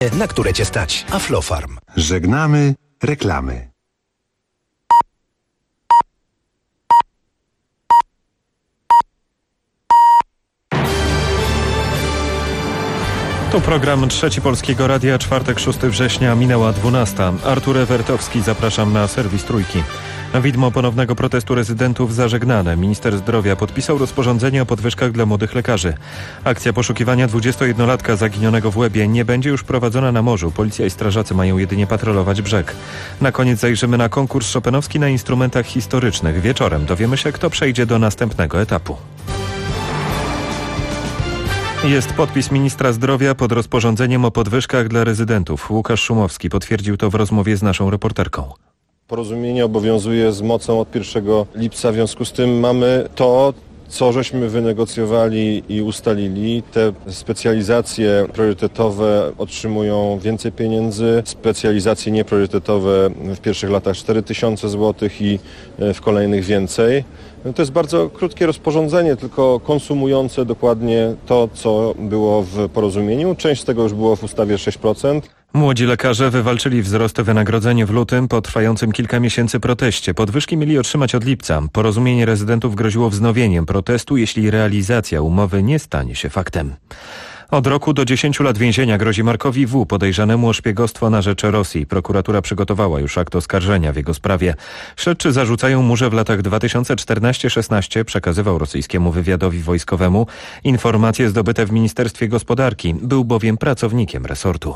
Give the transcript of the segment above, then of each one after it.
na które Cię stać. Aflofarm. Żegnamy reklamy. To program Trzeci Polskiego Radia, czwartek 6 września, minęła 12. Artur Ewertowski, zapraszam na serwis Trójki. Widmo ponownego protestu rezydentów zażegnane. Minister zdrowia podpisał rozporządzenie o podwyżkach dla młodych lekarzy. Akcja poszukiwania 21-latka zaginionego w Łebie nie będzie już prowadzona na morzu. Policja i strażacy mają jedynie patrolować brzeg. Na koniec zajrzymy na konkurs chopinowski na instrumentach historycznych. Wieczorem dowiemy się, kto przejdzie do następnego etapu. Jest podpis ministra zdrowia pod rozporządzeniem o podwyżkach dla rezydentów. Łukasz Szumowski potwierdził to w rozmowie z naszą reporterką. Porozumienie obowiązuje z mocą od 1 lipca, w związku z tym mamy to, co żeśmy wynegocjowali i ustalili. Te specjalizacje priorytetowe otrzymują więcej pieniędzy, specjalizacje niepriorytetowe w pierwszych latach 4000 zł i w kolejnych więcej. To jest bardzo krótkie rozporządzenie, tylko konsumujące dokładnie to, co było w porozumieniu. Część z tego już było w ustawie 6%. Młodzi lekarze wywalczyli wzrost wynagrodzenia w lutym po trwającym kilka miesięcy proteście. Podwyżki mieli otrzymać od lipca. Porozumienie rezydentów groziło wznowieniem protestu, jeśli realizacja umowy nie stanie się faktem. Od roku do 10 lat więzienia grozi Markowi W., podejrzanemu o szpiegostwo na rzecz Rosji. Prokuratura przygotowała już akt oskarżenia w jego sprawie. Śledczy zarzucają mu, że w latach 2014-16 przekazywał rosyjskiemu wywiadowi wojskowemu informacje zdobyte w Ministerstwie Gospodarki. Był bowiem pracownikiem resortu.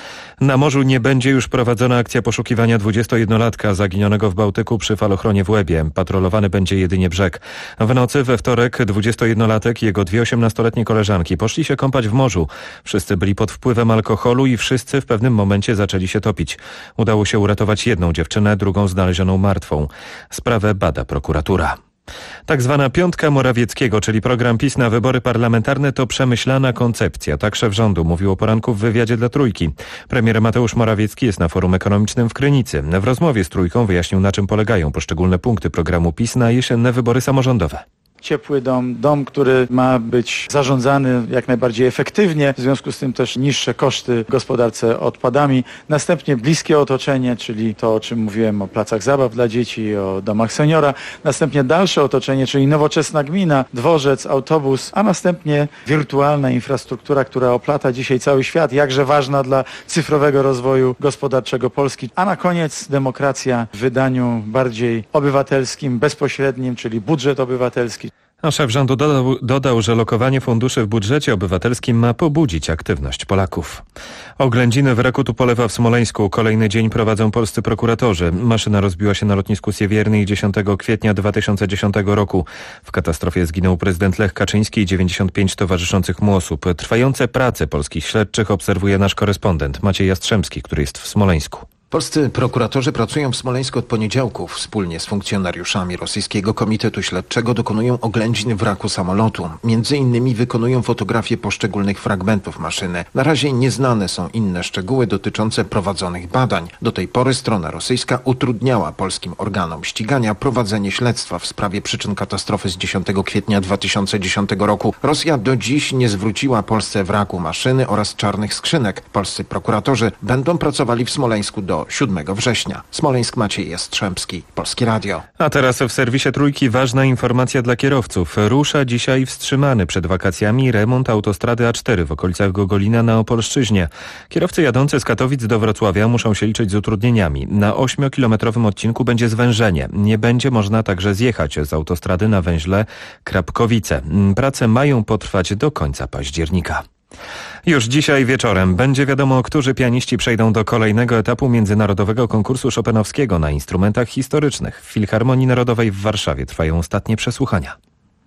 Na morzu nie będzie już prowadzona akcja poszukiwania 21-latka zaginionego w Bałtyku przy falochronie w Łebie. Patrolowany będzie jedynie brzeg. W nocy we wtorek 21-latek i jego 2 18-letnie koleżanki poszli się kąpać w morzu. Wszyscy byli pod wpływem alkoholu i wszyscy w pewnym momencie zaczęli się topić. Udało się uratować jedną dziewczynę, drugą znalezioną martwą. Sprawę bada prokuratura. Tak zwana piątka Morawieckiego, czyli program PiS na wybory parlamentarne, to przemyślana koncepcja. Tak szef rządu mówił o poranku w wywiadzie dla Trójki. Premier Mateusz Morawiecki jest na forum ekonomicznym w Krynicy. W rozmowie z Trójką wyjaśnił, na czym polegają poszczególne punkty programu PiS na jesienne wybory samorządowe. Ciepły dom, który ma być zarządzany jak najbardziej efektywnie, w związku z tym też niższe koszty w gospodarce odpadami. Następnie bliskie otoczenie, czyli to, o czym mówiłem, o placach zabaw dla dzieci, o domach seniora. Następnie dalsze otoczenie, czyli nowoczesna gmina, dworzec, autobus, a następnie wirtualna infrastruktura, która oplata dzisiaj cały świat, jakże ważna dla cyfrowego rozwoju gospodarczego Polski. A na koniec demokracja w wydaniu bardziej obywatelskim, bezpośrednim, czyli budżet obywatelski. A szef rządu dodał, że lokowanie funduszy w budżecie obywatelskim ma pobudzić aktywność Polaków. Oględziny wraku Tupolewa w Smoleńsku kolejny dzień prowadzą polscy prokuratorzy. Maszyna rozbiła się na lotnisku Siewiernej 10 kwietnia 2010 roku. W katastrofie zginął prezydent Lech Kaczyński i 95 towarzyszących mu osób. Trwające prace polskich śledczych obserwuje nasz korespondent Maciej Jastrzębski, który jest w Smoleńsku. Polscy prokuratorzy pracują w Smoleńsku od poniedziałku. Wspólnie z funkcjonariuszami Rosyjskiego Komitetu Śledczego dokonują oględzin wraku samolotu. Między innymi wykonują fotografię poszczególnych fragmentów maszyny. Na razie nieznane są inne szczegóły dotyczące prowadzonych badań. Do tej pory strona rosyjska utrudniała polskim organom ścigania prowadzenie śledztwa w sprawie przyczyn katastrofy z 10 kwietnia 2010 roku. Rosja do dziś nie zwróciła Polsce wraku maszyny oraz czarnych skrzynek. Polscy prokuratorzy będą pracowali w Smoleńsku do 7 września. Smoleńsk, Maciej Jastrzębski, Polskie Radio. A teraz w serwisie Trójki ważna informacja dla kierowców. Rusza dzisiaj wstrzymany przed wakacjami remont autostrady A4 w okolicach Gogolina na Opolszczyźnie. Kierowcy jadący z Katowic do Wrocławia muszą się liczyć z utrudnieniami. Na 8-kilometrowym odcinku będzie zwężenie. Nie będzie można także zjechać z autostrady na węźle Krapkowice. Prace mają potrwać do końca października. Już dzisiaj wieczorem będzie wiadomo, którzy pianiści przejdą do kolejnego etapu międzynarodowego konkursu chopinowskiego na instrumentach historycznych. W Filharmonii Narodowej w Warszawie trwają ostatnie przesłuchania.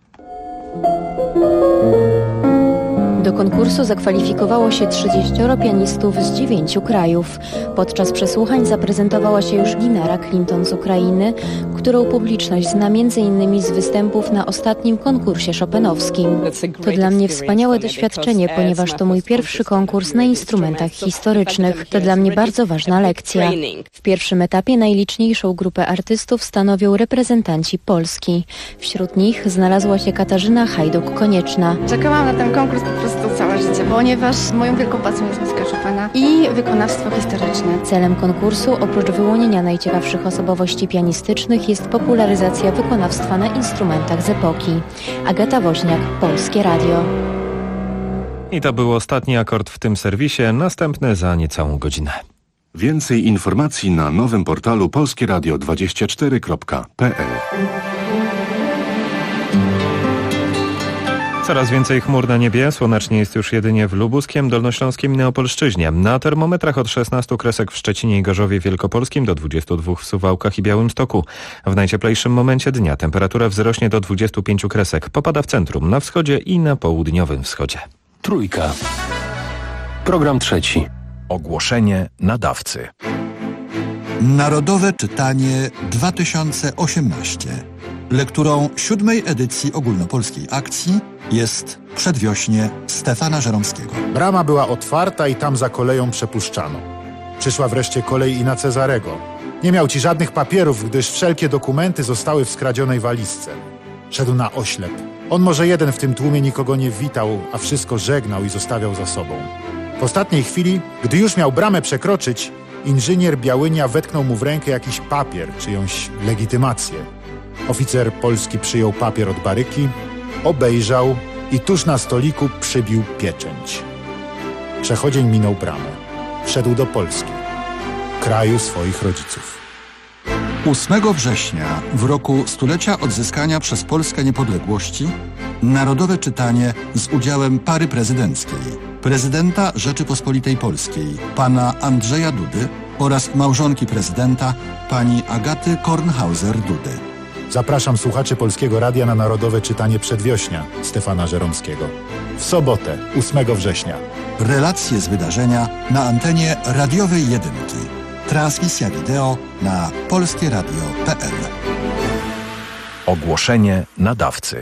Do konkursu zakwalifikowało się 30 pianistów z 9 krajów. Podczas przesłuchań zaprezentowała się już Ginara Clinton z Ukrainy, która którą publiczność zna m.in. z występów na ostatnim konkursie chopinowskim. To dla mnie wspaniałe doświadczenie, ponieważ to mój pierwszy konkurs na instrumentach historycznych. To dla mnie bardzo ważna lekcja. W pierwszym etapie najliczniejszą grupę artystów stanowią reprezentanci Polski. Wśród nich znalazła się Katarzyna Hajduk-Konieczna. Czekałam na ten konkurs po prostu całe życie, ponieważ moją wielką pasją jest muzyka Chopina i wykonawstwo historyczne. Celem konkursu, oprócz wyłonienia najciekawszych osobowości pianistycznych, jest popularyzacja wykonawstwa na instrumentach z epoki. Agata Woźniak, Polskie Radio. I to był ostatni akord w tym serwisie, następny za niecałą godzinę. Więcej informacji na nowym portalu polskieradio24.pl. Coraz więcej chmur na niebie, słonecznie jest już jedynie w Lubuskiem, Dolnośląskiem i na Opolszczyźnie. Na termometrach od 16 kresek w Szczecinie i Gorzowie Wielkopolskim do 22 w Suwałkach i Białymstoku. W najcieplejszym momencie dnia temperatura wzrośnie do 25 kresek. Popada w centrum, na wschodzie i na południowym wschodzie. Trójka. Program trzeci. Ogłoszenie nadawcy. Narodowe Czytanie 2018. Lekturą 7. edycji ogólnopolskiej akcji jest Przedwiośnie Stefana Żeromskiego. Brama była otwarta i tam za koleją przepuszczano. Przyszła wreszcie kolej i na Cezarego. Nie miał ci żadnych papierów, gdyż wszelkie dokumenty zostały w skradzionej walizce. Szedł na oślep. On może jeden w tym tłumie nikogo nie witał, a wszystko żegnał i zostawiał za sobą. W ostatniej chwili, gdy już miał bramę przekroczyć, inżynier Białynia wetknął mu w rękę jakiś papier, czyjąś legitymację. Oficer polski przyjął papier od baryki, obejrzał i tuż na stoliku przybił pieczęć. Przechodzień minął bramę. Wszedł do Polski, kraju swoich rodziców. 8 września, w roku stulecia odzyskania przez Polskę niepodległości, Narodowe Czytanie z udziałem pary prezydenckiej, prezydenta Rzeczypospolitej Polskiej, pana Andrzeja Dudy oraz małżonki prezydenta, pani Agaty Kornhauser-Dudy. Zapraszam słuchaczy Polskiego Radia na Narodowe Czytanie Przedwiośnia Stefana Żeromskiego. W sobotę, 8 września. Relacje z wydarzenia na antenie radiowej jedynki. Transmisja wideo na polskieradio.pl. Ogłoszenie nadawcy.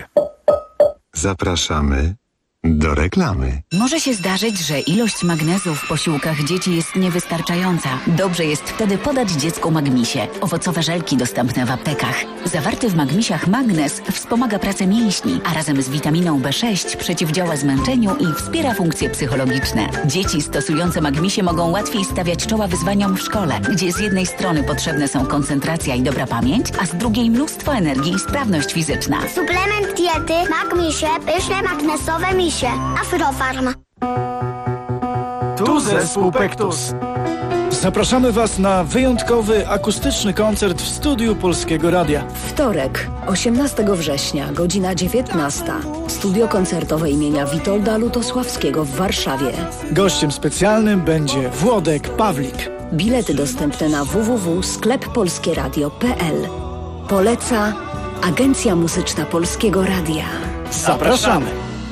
Zapraszamy do reklamy. Może się zdarzyć, że ilość magnezu w posiłkach dzieci jest niewystarczająca. Dobrze jest wtedy podać dziecku Magmisie. Owocowe żelki dostępne w aptekach. Zawarty w Magmisiach magnez wspomaga pracę mięśni, a razem z witaminą B6 przeciwdziała zmęczeniu i wspiera funkcje psychologiczne. Dzieci stosujące Magmisie mogą łatwiej stawiać czoła wyzwaniom w szkole, gdzie z jednej strony potrzebne są koncentracja i dobra pamięć, a z drugiej mnóstwo energii i sprawność fizyczna. Suplement diety Magmisie, pyszne magnesowe misie. Aflofarm. Tu zespół Pektus. Zapraszamy Was na wyjątkowy akustyczny koncert w studiu Polskiego Radia. Wtorek, 18 września, godzina 19. Studio koncertowe imienia Witolda Lutosławskiego w Warszawie. Gościem specjalnym będzie Włodek Pawlik. Bilety dostępne na www.skleppolskieradio.pl. Poleca Agencja Muzyczna Polskiego Radia. Zapraszamy!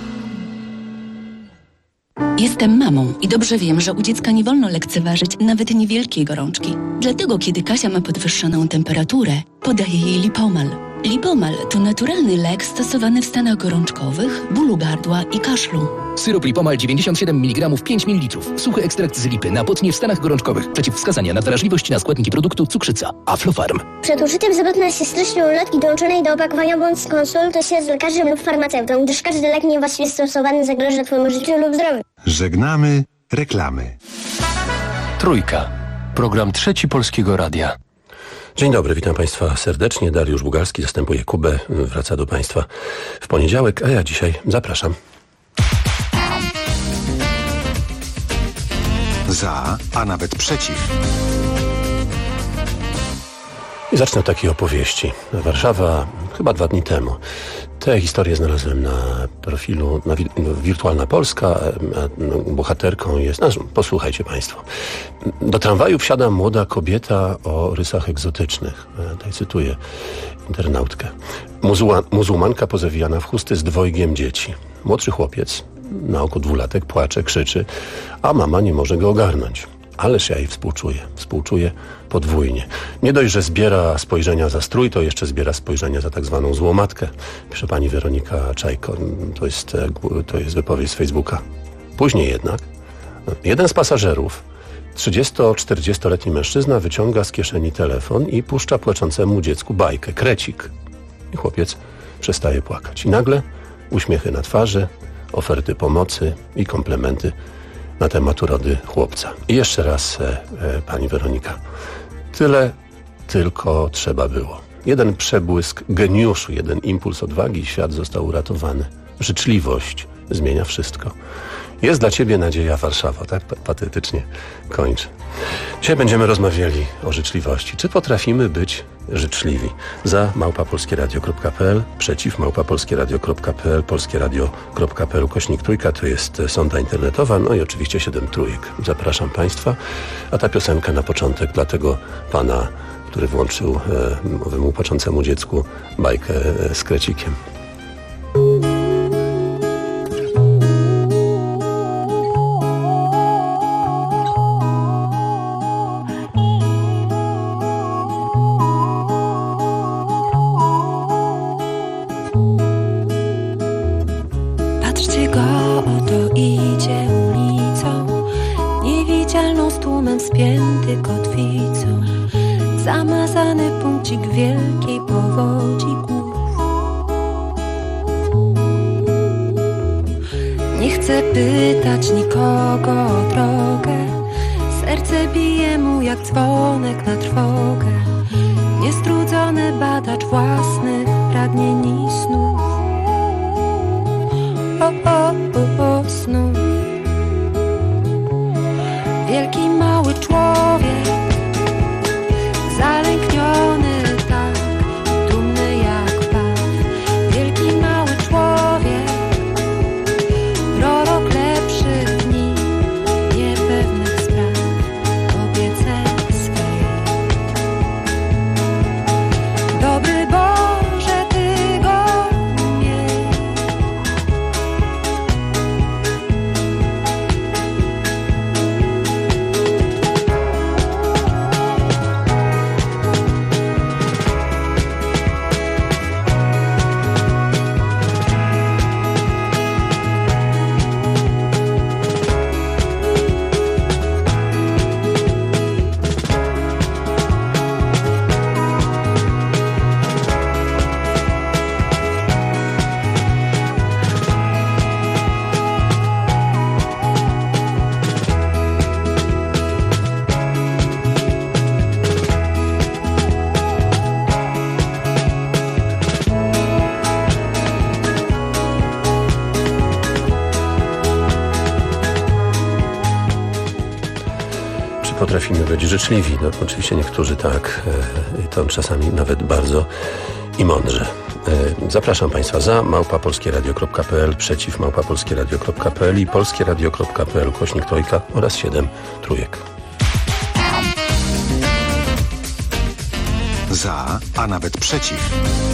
Jestem mamą i dobrze wiem, że u dziecka nie wolno lekceważyć nawet niewielkiej gorączki. Dlatego, kiedy Kasia ma podwyższoną temperaturę, podaję jej Lipomal. Lipomal to naturalny lek stosowany w stanach gorączkowych, bólu gardła i kaszlu. Syrop Lipomal 97 mg 5 ml. Suchy ekstrakt z lipy na potnie w stanach gorączkowych. Przeciwwskazania na wrażliwość na składniki produktu cukrzyca. Aflofarm. Przed użyciem zapewne się styczną ulotki dołączonej do opakowania bądź skonsultuj się z lekarzem lub farmaceutą, gdyż każdy lek niewłaściwie stosowany zagraża Twojemu życiu lub zdrowiu. Żegnamy reklamy. Trójka. Program trzeci Polskiego Radia. Dzień dobry, witam Państwa serdecznie. Dariusz Bugalski zastępuje Kubę. Wraca do Państwa w poniedziałek, a ja dzisiaj zapraszam. Za, a nawet przeciw. I zacznę od takiej opowieści. Warszawa chyba 2 dni temu. Tę historię znalazłem na profilu Wirtualna Polska. Bohaterką jest... posłuchajcie Państwo. Do tramwaju wsiada młoda kobieta o rysach egzotycznych. Tutaj cytuję internautkę. Muzułmanka pozawijana w chusty z 2 dzieci. Młodszy chłopiec, na oku 2-latek, płacze, krzyczy, a mama nie może go ogarnąć. Ależ ja jej współczuję podwójnie. Nie dość, że zbiera spojrzenia za strój, to jeszcze zbiera spojrzenia za tak zwaną złomatkę. Pisze pani Weronika Czajko, to jest wypowiedź z Facebooka. Później jednak jeden z pasażerów, 30-40-letni mężczyzna, wyciąga z kieszeni telefon i puszcza płaczącemu dziecku bajkę, krecik. I chłopiec przestaje płakać. I nagle uśmiechy na twarzy, oferty pomocy i komplementy na temat urody chłopca. I jeszcze raz, pani Weronika, tyle tylko trzeba było. Jeden przebłysk geniuszu, jeden impuls odwagi i świat został uratowany. Życzliwość zmienia wszystko. Jest dla ciebie nadzieja, Warszawa, tak patetycznie kończę. Dzisiaj będziemy rozmawiali o życzliwości. Czy potrafimy być życzliwi? Za @polskieradio.pl, przeciw @polskieradio.pl, polskieradio.pl /3 to jest sonda internetowa, no i oczywiście 7 trójek. Zapraszam Państwa, a ta piosenka na początek dla tego pana, który włączył owemu płaczącemu dziecku bajkę z krecikiem. Patrzcie go, oto idzie ulicą, niewidzialną z tłumem spięty kotwicą, zamazany punkcik wielkiej powodzi głów. Nie chcę pytać nikogo o drogę, serce bije mu jak dzwonek na trwogę, niestrudzony badacz własnych pragnień i snów. Snów. Wielki mały człowiek, zalękniony tak, dumny jak pan. Wielki mały człowiek, prorok lepszych dni, niepewnych spraw, obieceń swych. Dobry Boże, Ty go umiesz. Potrafimy być życzliwi. No, oczywiście niektórzy tak, i to czasami nawet bardzo i mądrze. Zapraszam Państwa za @polskieradio.pl, przeciw @polskieradio.pl i polskieradio.pl /3 oraz 7 trójek. Za, a nawet przeciw.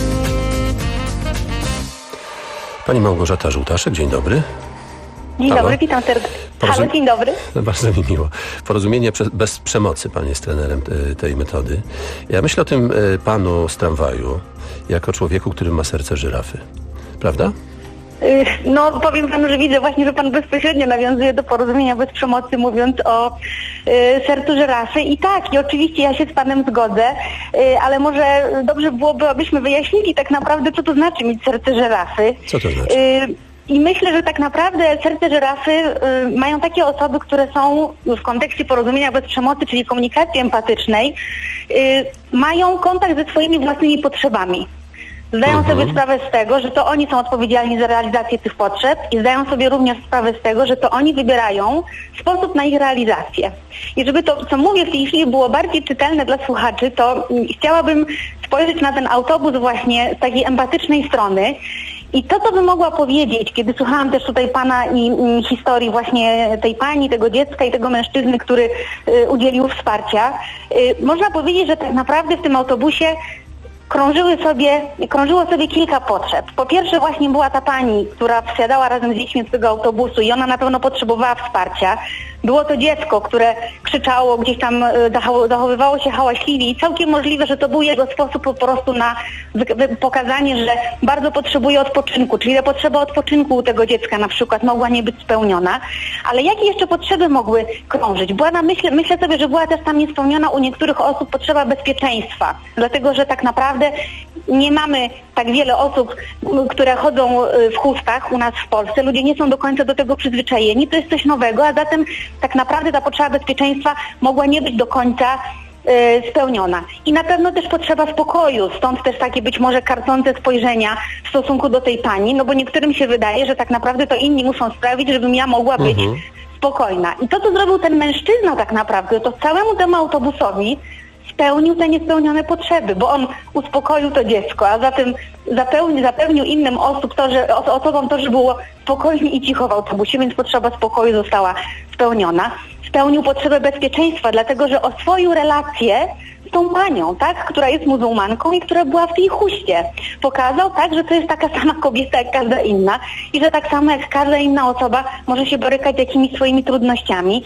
Pani Małgorzata Żółtaszek, dzień dobry. Dzień dobry, witam serdecznie. Halo, dzień dobry. Bardzo mi miło. Porozumienie bez przemocy. Pan jest trenerem tej metody. Ja myślę o tym panu z tramwaju jako człowieku, który ma serce żyrafy. Prawda? No, powiem panu, że widzę właśnie, że pan bezpośrednio nawiązuje do porozumienia bez przemocy, mówiąc o sercu żyrafy. I tak, i oczywiście ja się z panem zgodzę, ale może dobrze byłoby, abyśmy wyjaśnili tak naprawdę, co to znaczy mieć serce żyrafy. Co to znaczy? I myślę, że tak naprawdę serce żyrafy mają takie osoby, które są w kontekście porozumienia bez przemocy, czyli komunikacji empatycznej, mają kontakt ze swoimi własnymi potrzebami. Zdają sobie sprawę z tego, że to oni są odpowiedzialni za realizację tych potrzeb i zdają sobie również sprawę z tego, że to oni wybierają sposób na ich realizację. I żeby to, co mówię w tej chwili, było bardziej czytelne dla słuchaczy, to chciałabym spojrzeć na ten autobus właśnie z takiej empatycznej strony. I to, co bym mogła powiedzieć, kiedy słuchałam też tutaj pana i historii właśnie tej pani, tego dziecka i tego mężczyzny, który udzielił wsparcia, można powiedzieć, że tak naprawdę w tym autobusie krążyło sobie kilka potrzeb. Po pierwsze właśnie była ta pani, która wsiadała razem z dziećmi do tego autobusu i ona na pewno potrzebowała wsparcia. Było to dziecko, które krzyczało, gdzieś tam zachowywało się hałaśliwie i całkiem możliwe, że to był jego sposób po prostu na pokazanie, że bardzo potrzebuje odpoczynku, czyli ta potrzeba odpoczynku u tego dziecka na przykład mogła nie być spełniona. Ale jakie jeszcze potrzeby mogły krążyć? Myślę sobie, że była też tam niespełniona u niektórych osób potrzeba bezpieczeństwa, dlatego że tak naprawdę nie mamy tak wiele osób, które chodzą w chustach u nas w Polsce. Ludzie nie są do końca do tego przyzwyczajeni. To jest coś nowego, a zatem tak naprawdę ta potrzeba bezpieczeństwa mogła nie być do końca spełniona. I na pewno też potrzeba spokoju, stąd też takie być może karcące spojrzenia w stosunku do tej pani, no bo niektórym się wydaje, że tak naprawdę to inni muszą sprawić, żebym ja mogła być spokojna. I to, co zrobił ten mężczyzna tak naprawdę, to całemu temu autobusowi spełnił te niespełnione potrzeby, bo on uspokoił to dziecko, a zatem zapewnił innym osobom to, że było spokojnie i cicho w autobusie, więc potrzeba spokoju została spełniona. Spełnił potrzebę bezpieczeństwa, dlatego że oswoił relację z tą panią, tak, która jest muzułmanką i która była w tej chuście. Pokazał, tak, że to jest taka sama kobieta jak każda inna i że tak samo jak każda inna osoba może się borykać z jakimiś swoimi trudnościami.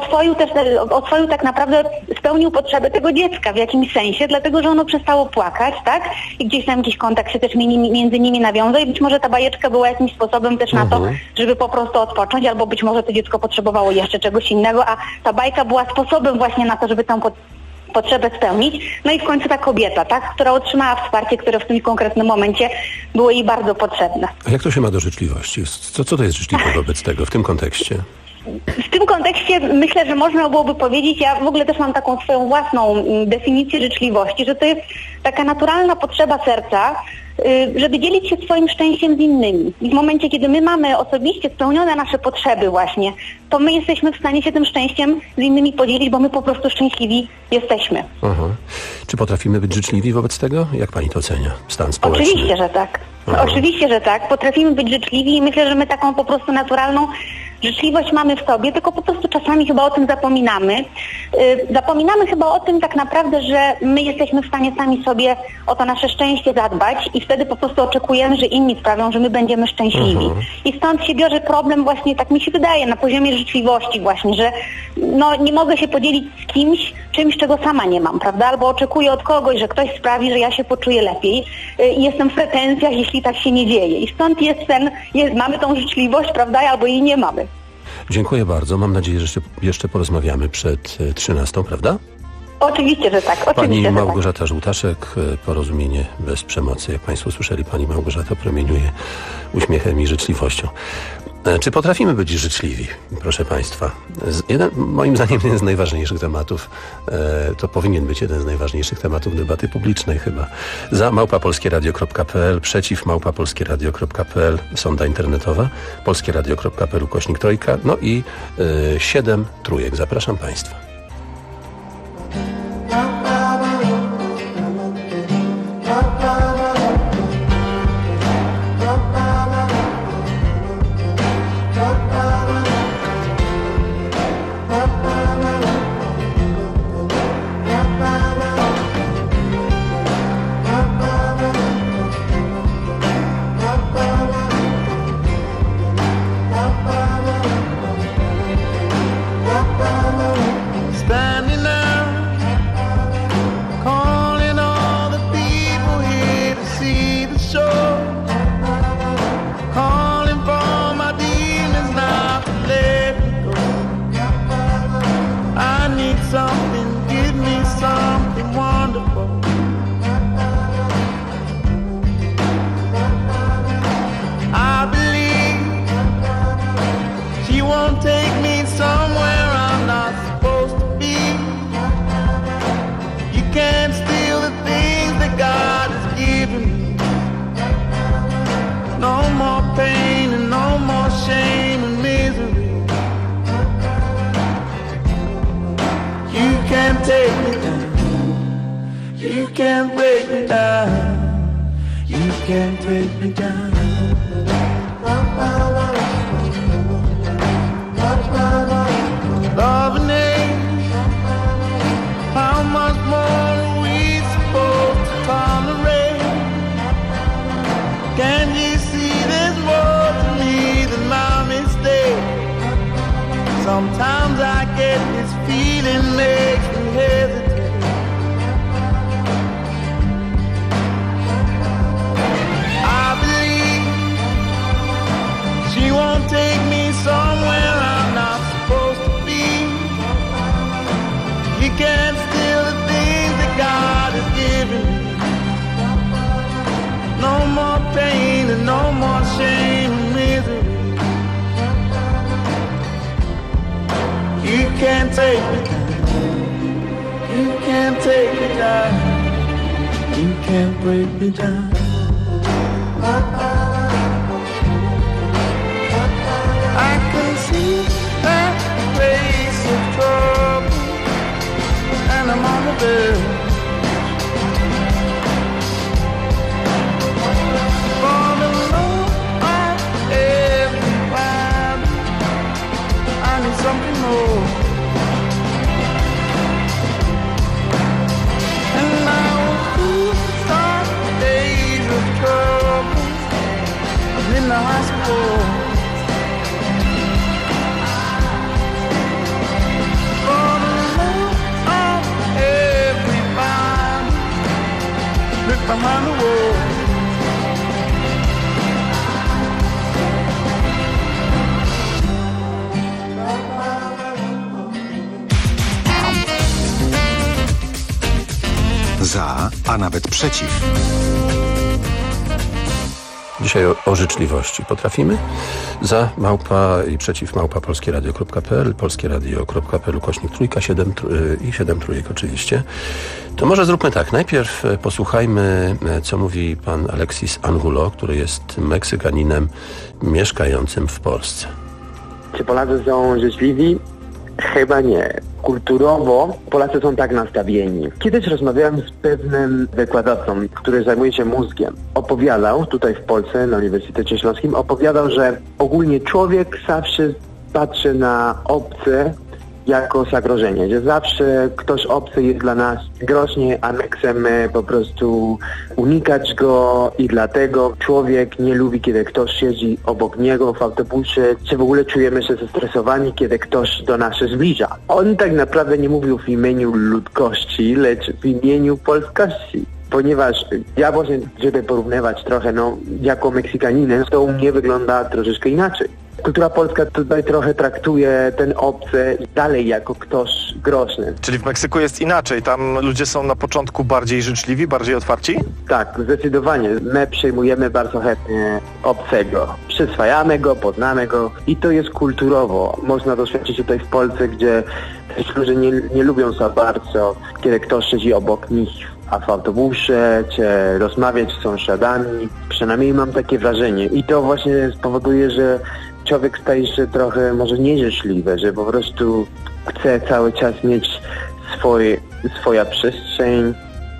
Oswoił tak naprawdę, spełnił potrzebę tego dziecka w jakimś sensie, dlatego że ono przestało płakać, tak, i gdzieś tam jakiś kontakt się też między nimi nawiązał i być może ta bajeczka była jakimś sposobem też na to, żeby po prostu odpocząć, albo być może to dziecko potrzebowało jeszcze czegoś innego, a ta bajka była sposobem właśnie na to, żeby tam potrzebę spełnić. No i w końcu ta kobieta, tak, która otrzymała wsparcie, które w tym konkretnym momencie było jej bardzo potrzebne. A jak to się ma do życzliwości? Co to jest życzliwość wobec tego w tym kontekście? W tym kontekście myślę, że można byłoby powiedzieć, ja w ogóle też mam taką swoją własną definicję życzliwości, że to jest taka naturalna potrzeba serca, żeby dzielić się swoim szczęściem z innymi. I w momencie, kiedy my mamy osobiście spełnione nasze potrzeby właśnie, to my jesteśmy w stanie się tym szczęściem z innymi podzielić, bo my po prostu szczęśliwi jesteśmy. Czy potrafimy być życzliwi wobec tego? Jak pani to ocenia? Stan społeczny? Oczywiście, że tak. Oczywiście, że tak. Potrafimy być życzliwi i myślę, że my taką po prostu naturalną życzliwość mamy w sobie, tylko po prostu czasami chyba o tym zapominamy. Zapominamy chyba o tym tak naprawdę, że my jesteśmy w stanie sami sobie o to nasze szczęście zadbać i wtedy po prostu oczekujemy, że inni sprawią, że my będziemy szczęśliwi. I stąd się bierze problem właśnie, tak mi się wydaje, na poziomie życzliwości właśnie, że no nie mogę się podzielić z kimś czymś, czego sama nie mam, prawda? Albo oczekuję od kogoś, że ktoś sprawi, że ja się poczuję lepiej i jestem w pretensjach, jeśli tak się nie dzieje. I stąd mamy tą życzliwość, prawda? Albo jej nie mamy. Dziękuję bardzo. Mam nadzieję, że jeszcze porozmawiamy przed 13, prawda? Oczywiście, że tak. Pani Małgorzata Żółtaszek, Porozumienie bez przemocy. Jak Państwo słyszeli, pani Małgorzata promieniuje uśmiechem i życzliwością. Czy potrafimy być życzliwi, proszę Państwa? Moim zdaniem jeden z najważniejszych tematów, to powinien być jeden z najważniejszych tematów debaty publicznej chyba. Za @polskieradio.pl, przeciw @polskieradio.pl, sonda internetowa, polskieradio.pl/3, no i 7 trójek. Zapraszam Państwa. How much more are we supposed to tolerate? can't steal the things that God has given me. No more pain and no more shame and misery. You can't take me down. You can't take me down. You can't break me down. I can see that face of trouble, and I'm on the bed. For the love of everybody, I need something more. And I will lose some days of trouble. I'm in the hospital. For the love of everybody, look behind the wall. Za, a nawet przeciw. Dzisiaj o życzliwości. Potrafimy? Za małpa i przeciw małpa polskieradio.pl, polskieradio.pl /3 7 i 7 trójek oczywiście. To może zróbmy tak. Najpierw posłuchajmy, co mówi pan Alexis Angulo, który jest Meksykaninem mieszkającym w Polsce. Czy Polacy są życzliwi? Chyba nie. Kulturowo Polacy są tak nastawieni. Kiedyś rozmawiałem z pewnym wykładowcą, który zajmuje się mózgiem. Opowiadał, tutaj w Polsce, na Uniwersytecie Śląskim, opowiadał, że ogólnie człowiek zawsze patrzy na obce jako zagrożenie, że zawsze ktoś obcy jest dla nas groźny, a my chcemy po prostu unikać go i dlatego człowiek nie lubi, kiedy ktoś siedzi obok niego w autobusie, czy w ogóle czujemy się zestresowani, kiedy ktoś do nas się zbliża. On tak naprawdę nie mówił w imieniu ludzkości, lecz w imieniu polskości. Ponieważ ja właśnie, żeby porównywać trochę, jako Meksykaninem, to u mnie wygląda troszeczkę inaczej. Kultura polska tutaj trochę traktuje ten obcy dalej jako ktoś groźny. Czyli w Meksyku jest inaczej, tam ludzie są na początku bardziej życzliwi, bardziej otwarci? Tak, zdecydowanie. My przyjmujemy bardzo chętnie obcego. Przyswajamy go, poznamy go i to jest kulturowo. Można doświadczyć tutaj w Polsce, gdzie też ludzie nie lubią za bardzo, kiedy ktoś siedzi obok nich w autobusie, czy rozmawiać z sąsiadami. Przynajmniej mam takie wrażenie. I to właśnie spowoduje, że człowiek staje się trochę może nieżyczliwy, że po prostu chce cały czas mieć swoja przestrzeń.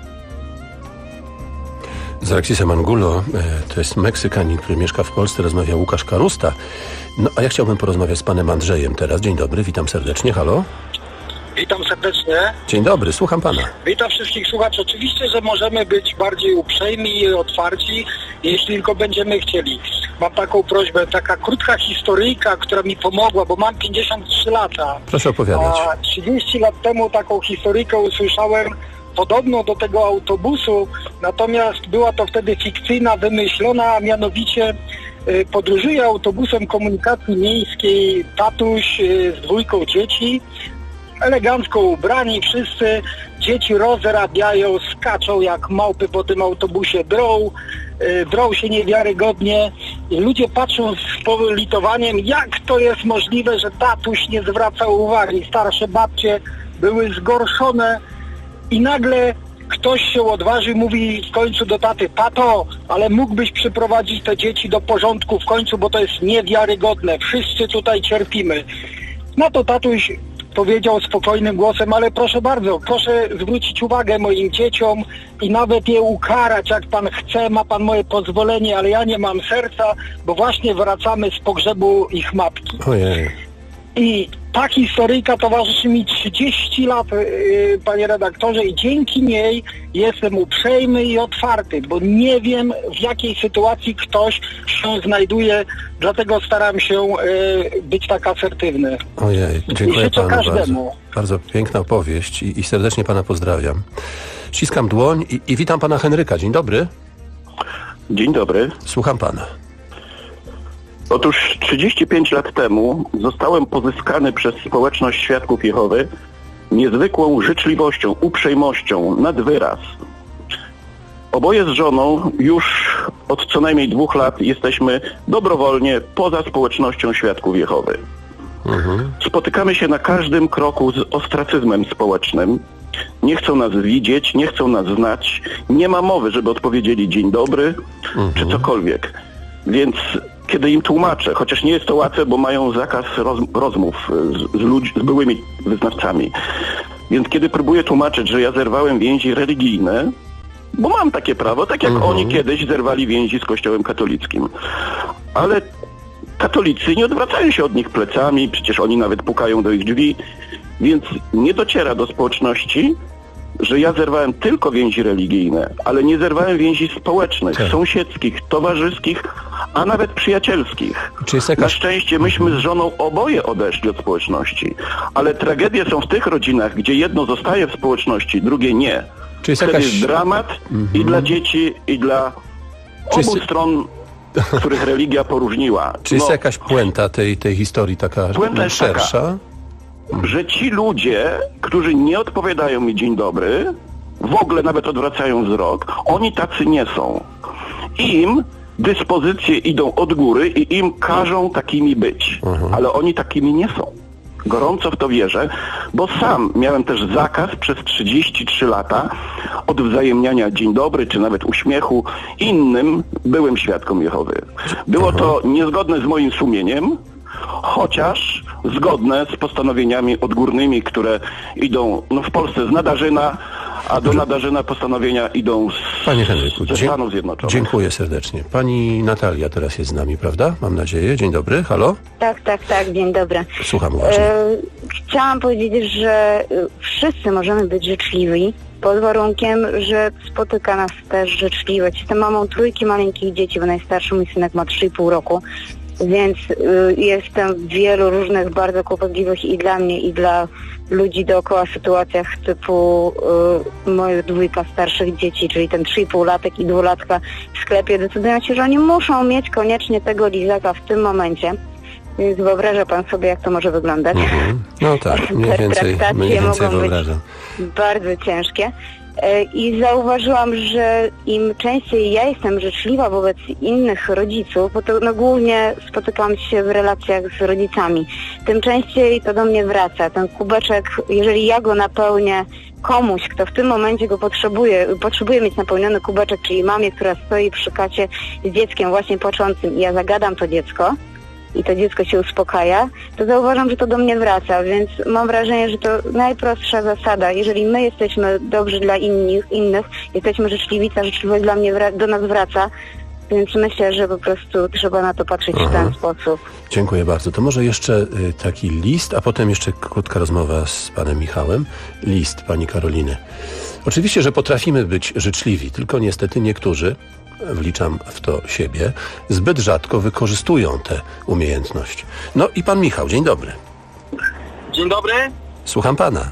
Z Alexisem Angulo, to jest Meksykanin, który mieszka w Polsce, rozmawia Łukasz Karusta. No a ja chciałbym porozmawiać z panem Andrzejem teraz. Dzień dobry, witam serdecznie, halo. Witam serdecznie. Dzień dobry, słucham pana. Witam wszystkich słuchaczy. Oczywiście, że możemy być bardziej uprzejmi i otwarci, jeśli tylko będziemy chcieli. Mam taką prośbę, taka krótka historyjka, która mi pomogła, bo mam 53 lata. Proszę opowiadać. A 30 lat temu taką historyjkę usłyszałem podobną do tego autobusu, natomiast była to wtedy fikcyjna, wymyślona, a mianowicie podróżuje autobusem komunikacji miejskiej tatuś z 2 dzieci, elegancko ubrani wszyscy, dzieci rozrabiają, skaczą jak małpy po tym autobusie, drą się niewiarygodnie i ludzie patrzą z politowaniem, jak to jest możliwe, że tatuś nie zwracał uwagi. Starsze babcie były zgorszone i nagle ktoś się odważy, mówi w końcu do taty: tato, ale mógłbyś przyprowadzić te dzieci do porządku w końcu, bo to jest niewiarygodne, wszyscy tutaj cierpimy. Na to tatuś powiedział spokojnym głosem: ale proszę bardzo, proszę zwrócić uwagę moim dzieciom i nawet je ukarać, jak pan chce, ma pan moje pozwolenie, ale ja nie mam serca, bo właśnie wracamy z pogrzebu ich matki. Ojej. I ta historyjka towarzyszy mi 30 lat, panie redaktorze, i dzięki niej jestem uprzejmy i otwarty, bo nie wiem, w jakiej sytuacji ktoś się znajduje, dlatego staram się być tak asertywny. Ojej, dziękuję panu każdemu. bardzo. Bardzo piękna opowieść i serdecznie pana pozdrawiam. Ściskam dłoń i witam pana Henryka. Dzień dobry. Dzień dobry. Słucham pana. Otóż 35 lat temu zostałem pozyskany przez społeczność Świadków Jehowy niezwykłą życzliwością, uprzejmością, nad wyraz. Oboje z żoną już od co najmniej 2 lat jesteśmy dobrowolnie poza społecznością Świadków Jehowy. Spotykamy się na każdym kroku z ostracyzmem społecznym. Nie chcą nas widzieć, nie chcą nas znać. Nie ma mowy, żeby odpowiedzieli dzień dobry, czy cokolwiek. Więc kiedy im tłumaczę, chociaż nie jest to łatwe, bo mają zakaz rozmów z byłymi wyznawcami. Więc kiedy próbuję tłumaczyć, że ja zerwałem więzi religijne, bo mam takie prawo, tak jak oni kiedyś zerwali więzi z Kościołem katolickim. Ale katolicy nie odwracają się od nich plecami, przecież oni nawet pukają do ich drzwi, więc nie dociera do społeczności, że ja zerwałem tylko więzi religijne, ale nie zerwałem więzi społecznych, sąsiedzkich, towarzyskich, a nawet przyjacielskich. Na szczęście myśmy z żoną oboje odeszli od społeczności, ale tragedie są w tych rodzinach, gdzie jedno zostaje w społeczności, drugie nie. Wtedy jest dramat i dla dzieci, i dla obu stron, których religia poróżniła. Czy jest jakaś puenta tej historii taka szersza? Że ci ludzie, którzy nie odpowiadają mi dzień dobry, w ogóle nawet odwracają wzrok, oni tacy nie są. Im dyspozycje idą od góry i im każą takimi być. Ale oni takimi nie są. Gorąco w to wierzę, bo sam miałem też zakaz przez 33 lata odwzajemniania dzień dobry, czy nawet uśmiechu innym byłym świadkom Jehowy. Było to niezgodne z moim sumieniem, chociaż zgodne z postanowieniami odgórnymi, które idą w Polsce z Nadarzyna, a do Nadarzyna postanowienia idą ze Stanów Zjednoczonych. Dziękuję serdecznie. Pani Natalia teraz jest z nami, prawda? Mam nadzieję. Dzień dobry, halo? Tak, dzień dobry. Słucham uważnie. Chciałam powiedzieć, że wszyscy możemy być życzliwi, pod warunkiem, że spotyka nas też życzliwość. Jestem mamą 3 maleńkich dzieci, bo najstarszy mój synek ma 3,5 roku. Więc jestem w wielu różnych bardzo kłopotliwych i dla mnie, i dla ludzi dookoła sytuacjach typu moje 2 starszych dzieci, czyli ten 3,5-latek i 2-latka w sklepie decydują się, że oni muszą mieć koniecznie tego lizaka w tym momencie. Więc wyobraża pan sobie, jak to może wyglądać. No tak, mniej więcej mogą wyobrażam. być bardzo ciężkie. I zauważyłam, że im częściej ja jestem życzliwa wobec innych rodziców, bo to głównie spotykam się w relacjach z rodzicami, tym częściej to do mnie wraca. Ten kubeczek, jeżeli ja go napełnię komuś, kto w tym momencie go potrzebuje mieć napełniony kubeczek, czyli mamie, która stoi przy kasie z dzieckiem właśnie płaczącym i ja zagadam to dziecko, i to dziecko się uspokaja, to zauważam, że to do mnie wraca, więc mam wrażenie, że to najprostsza zasada. Jeżeli my jesteśmy dobrzy dla innych, jesteśmy życzliwi, ta życzliwość do nas wraca, więc myślę, że po prostu trzeba na to patrzeć w ten sposób. Dziękuję bardzo. To może jeszcze taki list, a potem jeszcze krótka rozmowa z panem Michałem. List pani Karoliny. Oczywiście, że potrafimy być życzliwi, tylko niestety niektórzy, wliczam w to siebie, zbyt rzadko wykorzystują tę umiejętność. No i pan Michał, dzień dobry. Dzień dobry. Słucham pana.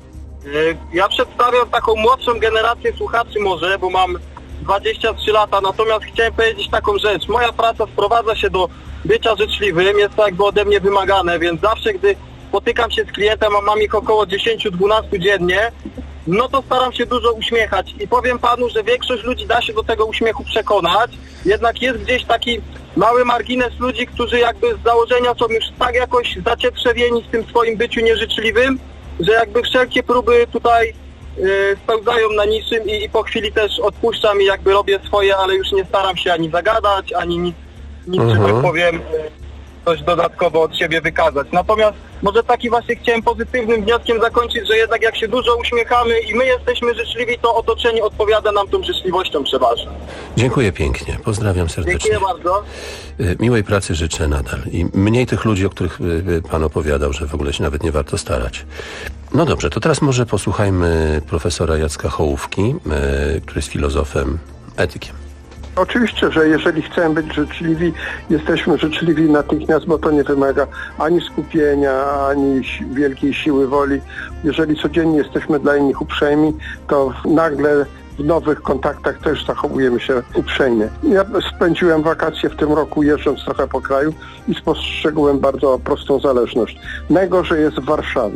Ja przedstawiam taką młodszą generację słuchaczy może, bo mam 23 lata, natomiast chciałem powiedzieć taką rzecz. Moja praca sprowadza się do bycia życzliwym, jest to jakby ode mnie wymagane, więc zawsze gdy spotykam się z klientem, a mam ich około 10-12 dziennie, no to staram się dużo uśmiechać i powiem panu, że większość ludzi da się do tego uśmiechu przekonać, jednak jest gdzieś taki mały margines ludzi, którzy jakby z założenia są już tak jakoś zacietrzewieni w tym swoim byciu nieżyczliwym, że jakby wszelkie próby tutaj spełzają na niczym i po chwili też odpuszczam i jakby robię swoje, ale już nie staram się ani zagadać, ani nic że tak powiem, coś dodatkowo od siebie wykazać. Natomiast może taki właśnie chciałem pozytywnym wnioskiem zakończyć, że jednak jak się dużo uśmiechamy i my jesteśmy życzliwi, to otoczenie odpowiada nam tą życzliwością przeważnie. Dziękuję pięknie. Pozdrawiam serdecznie. Dziękuję bardzo. Miłej pracy życzę nadal. I mniej tych ludzi, o których pan opowiadał, że w ogóle się nawet nie warto starać. No dobrze, to teraz może posłuchajmy profesora Jacka Hołówki, który jest filozofem, etykiem. Oczywiście, że jeżeli chcemy być życzliwi, jesteśmy życzliwi natychmiast, bo to nie wymaga ani skupienia, ani wielkiej siły woli. Jeżeli codziennie jesteśmy dla innych uprzejmi, to nagle w nowych kontaktach też zachowujemy się uprzejmie. Ja spędziłem wakacje w tym roku jeżdżąc trochę po kraju i spostrzegłem bardzo prostą zależność. Najgorzej jest w Warszawie.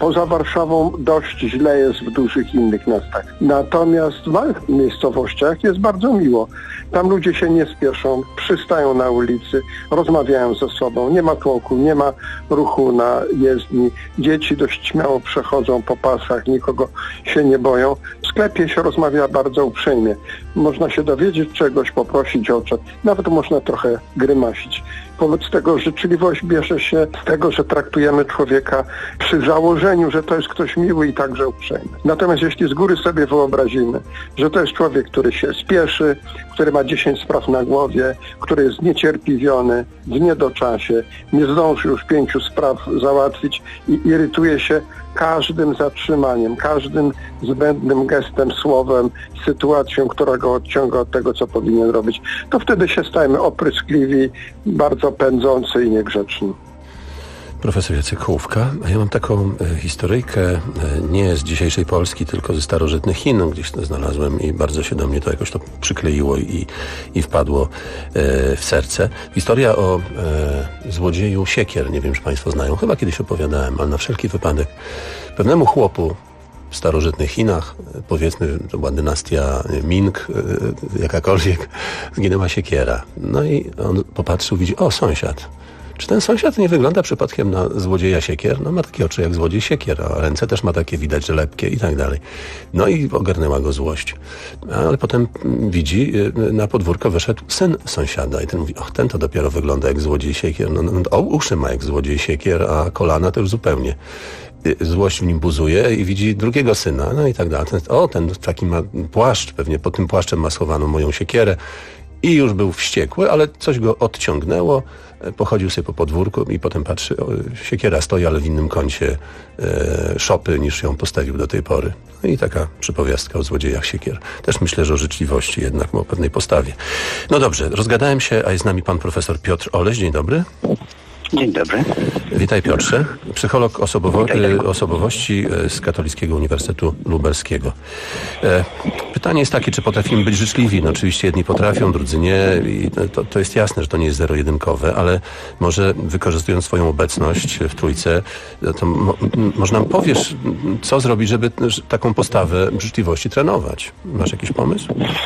Poza Warszawą dość źle jest w dużych innych miastach. Natomiast w małych miejscowościach jest bardzo miło. Tam ludzie się nie spieszą, przystają na ulicy, rozmawiają ze sobą, nie ma tłoku, nie ma ruchu na jezdni. Dzieci dość śmiało przechodzą po pasach, nikogo się nie boją. W sklepie się rozmawia bardzo uprzejmie. Można się dowiedzieć czegoś, poprosić o coś, nawet można trochę grymasić. Wobec tego życzliwość bierze się z tego, że traktujemy człowieka przy założeniu, że to jest ktoś miły i także uprzejmy. Natomiast jeśli z góry sobie wyobrazimy, że to jest człowiek, który się spieszy, który ma 10 spraw na głowie, który jest zniecierpliwiony, w niedoczasie, nie zdąży już 5 spraw załatwić i irytuje się każdym zatrzymaniem, każdym zbędnym gestem, słowem, sytuacją, która go odciąga od tego, co powinien robić, to wtedy się stajemy opryskliwi, bardzo pędzący i niegrzeczni. Profesor Jacek Hołówka, a ja mam taką historyjkę nie z dzisiejszej Polski, tylko ze starożytnych Chin, gdzieś to znalazłem i bardzo się do mnie to jakoś to przykleiło i wpadło w serce. Historia o złodzieju siekier, nie wiem, czy Państwo znają, chyba kiedyś opowiadałem, ale na wszelki wypadek pewnemu chłopu w starożytnych Chinach, powiedzmy, to była dynastia Ming, jakakolwiek, zginęła siekiera. No i on popatrzył, widzi, o, sąsiad. Czy ten sąsiad nie wygląda przypadkiem na złodzieja siekier? No ma takie oczy jak złodziej siekier, a ręce też ma takie, widać, że lepkie i tak dalej. No i ogarnęła go złość. Ale potem widzi, na podwórko wyszedł syn sąsiada i ten mówi, ten to dopiero wygląda jak złodziej siekier. No, uszy ma jak złodziej siekier, a kolana to już zupełnie. Złość w nim buzuje i widzi drugiego syna, no i tak dalej. Ten taki ma płaszcz, pewnie pod tym płaszczem ma schowaną moją siekierę. I już był wściekły, ale coś go odciągnęło, pochodził sobie po podwórku i potem patrzy, siekiera stoi, ale w innym kącie szopy niż ją postawił do tej pory. No i taka przypowiastka o złodziejach siekier. Też myślę, że o życzliwości jednak, o pewnej postawie. No dobrze, rozgadałem się, a jest z nami pan profesor Piotr Oleś. Dzień dobry. Dzień dobry. Witaj, Piotrze. Psycholog osobowości z Katolickiego Uniwersytetu Lubelskiego. Pytanie jest takie, czy potrafimy być życzliwi? No oczywiście jedni potrafią, drudzy nie. I to jest jasne, że to nie jest zero-jedynkowe, ale może wykorzystując swoją obecność w Trójce, to może nam powiesz, co zrobić, żeby taką postawę życzliwości trenować? Masz jakiś pomysł?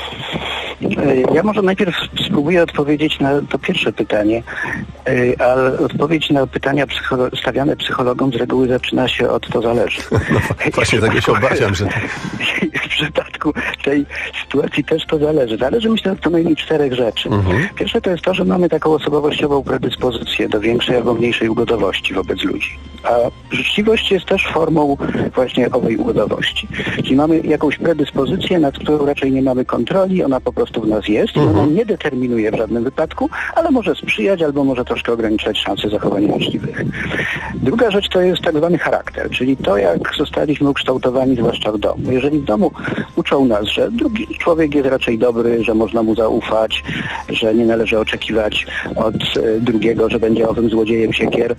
Ja może najpierw spróbuję odpowiedzieć na to pierwsze pytanie, ale odpowiedź na pytania stawiane psychologom z reguły zaczyna się od to zależy. No, właśnie tego się obawiam, że... W przypadku tej sytuacji też to zależy. Zależy, myślę, co najmniej 4 rzeczy. Pierwsze to jest to, że mamy taką osobowościową predyspozycję do większej albo mniejszej ugodowości wobec ludzi. A życzliwość jest też formą właśnie owej ugodowości. Czyli mamy jakąś predyspozycję, nad którą raczej nie mamy kontroli, ona po prostu w nas jest i ona nie determinuje w żadnym wypadku, ale może sprzyjać albo może troszkę ograniczać szanse zachowań życzliwych. Druga rzecz to jest tak zwany charakter, czyli to, jak zostaliśmy ukształtowani, zwłaszcza w domu. Jeżeli w domu uczą nas, że drugi człowiek jest raczej dobry, że można mu zaufać, że nie należy oczekiwać od drugiego, że będzie owym złodziejem siekier,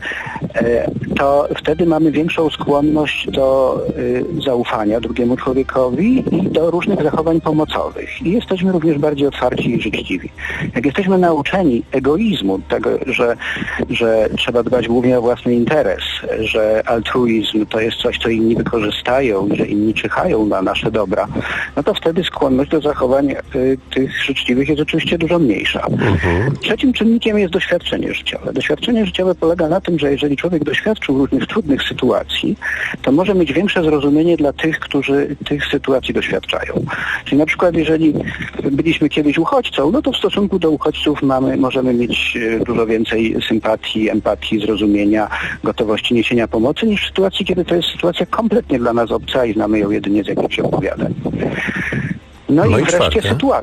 to wtedy mamy większą skłonność do zaufania drugiemu człowiekowi i do różnych zachowań pomocowych. I jesteśmy również bardziej otwarci i życzliwi. Jak jesteśmy nauczeni egoizmu, tego, że trzeba dbać głównie o własny interes, że altruizm to jest coś, co inni wykorzystają, że inni czyhają na nasze dobra, no to wtedy skłonność do zachowań tych życzliwych jest oczywiście dużo mniejsza. Trzecim czynnikiem jest doświadczenie życiowe. Doświadczenie życiowe polega na tym, że jeżeli człowiek doświadczył różnych trudnych sytuacji, to może mieć większe zrozumienie dla tych, którzy tych sytuacji doświadczają. Czyli na przykład jeżeli byliśmy kiedyś uchodźcą, no to w stosunku do uchodźców możemy mieć dużo więcej sympatii, empatii, zrozumienia, gotowości niesienia pomocy niż w sytuacji, kiedy to jest sytuacja kompletnie dla nas obca i znamy ją jedynie z jakichś opowiadań. No i wreszcie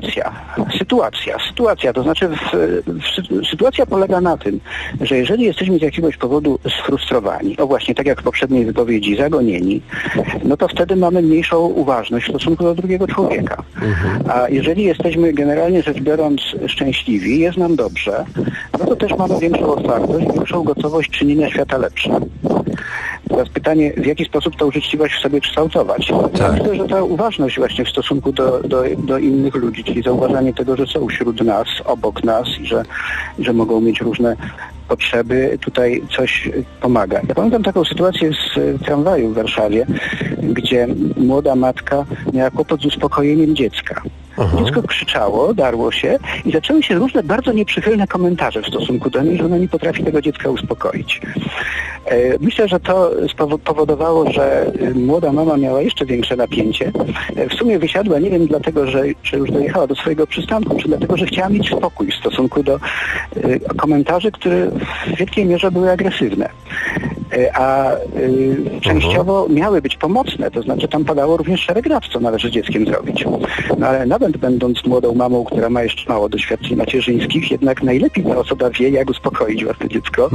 sytuacja, to znaczy sytuacja polega na tym, że jeżeli jesteśmy z jakiegoś powodu sfrustrowani, właśnie tak jak w poprzedniej wypowiedzi, zagonieni, no to wtedy mamy mniejszą uważność w stosunku do drugiego człowieka. A jeżeli jesteśmy generalnie rzecz biorąc szczęśliwi, jest nam dobrze, no to też mamy większą otwartość, większą gotowość czynienia świata lepszym. Teraz pytanie, w jaki sposób tę życzliwość w sobie kształtować? Ja myślę, że ta uważność właśnie w stosunku do innych ludzi, czyli zauważanie tego, że są wśród nas, obok nas i że mogą mieć różne potrzeby, tutaj coś pomaga. Ja pamiętam taką sytuację z tramwaju w Warszawie, gdzie młoda matka miała kłopot z uspokojeniem dziecka. Dziecko krzyczało, darło się i zaczęły się różne bardzo nieprzychylne komentarze w stosunku do niej, że ona nie potrafi tego dziecka uspokoić. Myślę, że to powodowało, że młoda mama miała jeszcze większe napięcie. W sumie wysiadła, nie wiem dlatego, że już dojechała do swojego przystanku, czy dlatego, że chciała mieć spokój w stosunku do komentarzy, które w wielkiej mierze były agresywne. A częściowo miały być pomocne, to znaczy tam padało również szereg rad, co należy z dzieckiem zrobić. No ale nawet będąc młodą mamą, która ma jeszcze mało doświadczeń macierzyńskich, jednak najlepiej ta osoba wie, jak uspokoić własne dziecko,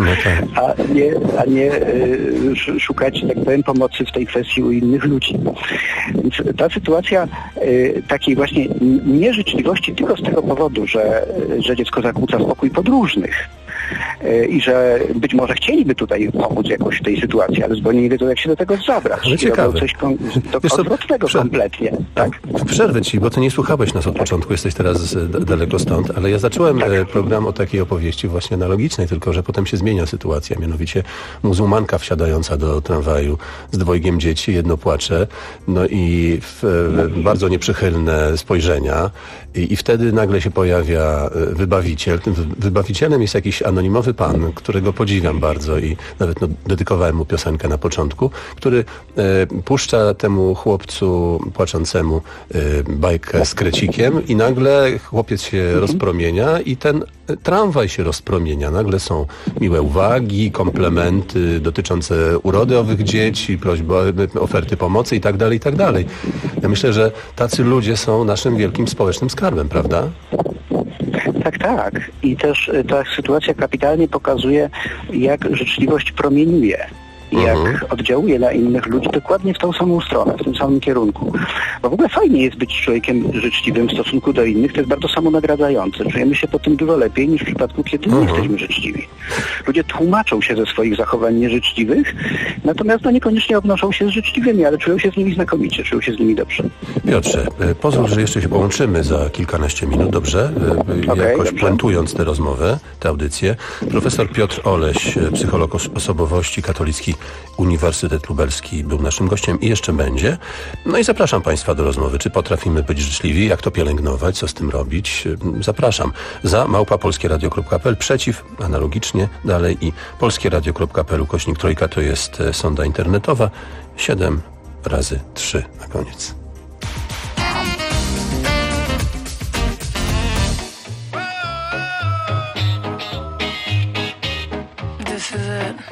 a nie szukać, tak powiem, pomocy w tej kwestii u innych ludzi. Więc ta sytuacja takiej właśnie nieżyczliwości tylko z tego powodu, że dziecko zakłóca spokój podróżnych, i że być może chcieliby tutaj pomóc jakoś w tej sytuacji, ale zupełnie nie wiedzą, jak się do tego zabrać. Ale ciekawe. Coś odwrotnego kompletnie. Tak? Przerwę ci, bo ty nie słuchałeś nas od początku, jesteś teraz daleko stąd, ale ja zacząłem program o takiej opowieści właśnie analogicznej, tylko że potem się zmienia sytuacja, mianowicie muzułmanka wsiadająca do tramwaju z dwojgiem dzieci, jedno płacze, no i bardzo nieprzychylne spojrzenia i wtedy nagle się pojawia wybawiciel. Tym wybawicielem jest jakiś anonimowy pan, którego podziwiam bardzo i nawet dedykowałem mu piosenkę na początku, który puszcza temu chłopcu płaczącemu bajkę z krecikiem i nagle chłopiec się rozpromienia i ten tramwaj się rozpromienia. Nagle są miłe uwagi, komplementy dotyczące urody owych dzieci, prośby, oferty pomocy i tak dalej, i tak dalej. Ja myślę, że tacy ludzie są naszym wielkim społecznym skarbem, prawda? Tak. I też ta sytuacja kapitalnie pokazuje, jak życzliwość promieniuje. I jak oddziałuje na innych ludzi dokładnie w tą samą stronę, w tym samym kierunku. Bo w ogóle fajnie jest być człowiekiem życzliwym w stosunku do innych, to jest bardzo samonagradzające. Czujemy się po tym dużo lepiej niż w przypadku, kiedy nie jesteśmy życzliwi. Ludzie tłumaczą się ze swoich zachowań nieżyczliwych, natomiast niekoniecznie obnoszą się z życzliwymi, ale czują się z nimi znakomicie, czują się z nimi dobrze. Piotrze, pozwól, że jeszcze się połączymy za kilkanaście minut, dobrze? Jakoś puentując tę rozmowę, tę audycję. Profesor Piotr Oleś, psycholog osobowości, katolicki Uniwersytet Lubelski, był naszym gościem i jeszcze będzie. No i zapraszam Państwa do rozmowy. Czy potrafimy być życzliwi? Jak to pielęgnować? Co z tym robić? Zapraszam. Za @polskieradio.pl, przeciw, analogicznie dalej i polskieradio.pl /3 to jest sonda internetowa. 7 razy 3 na koniec. This is it.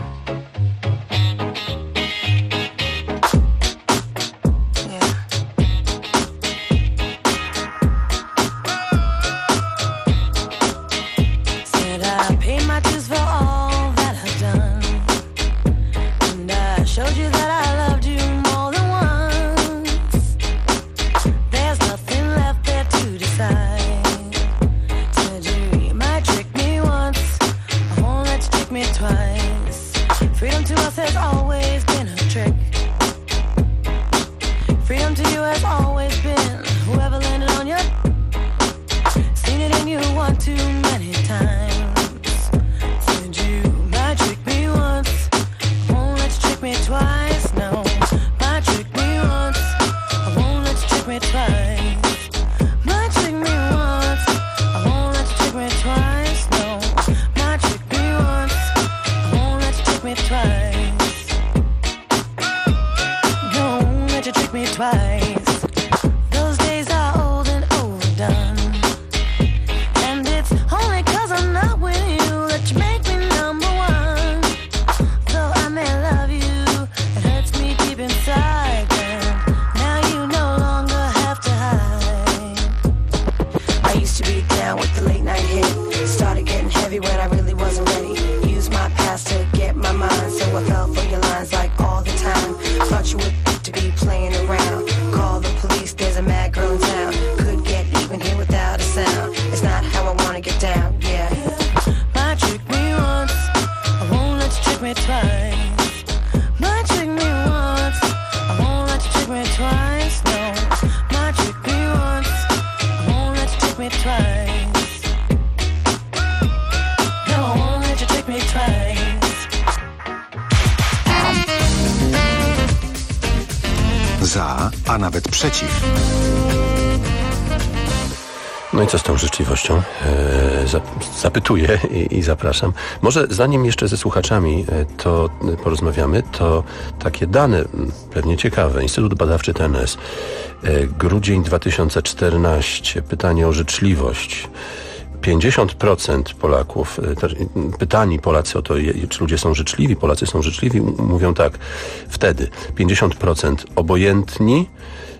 Thought you would to be playing around. Call the police, there's a mad girl in town. a nawet przeciw. No i co z tą życzliwością? Zapytuję i zapraszam. Może zanim jeszcze ze słuchaczami to porozmawiamy, to takie dane, pewnie ciekawe. Instytut Badawczy TNS. Grudzień 2014. Pytanie o życzliwość. 50% Polaków, pytani Polacy o to, czy ludzie są życzliwi, Polacy są życzliwi, mówią tak. Wtedy 50% obojętni,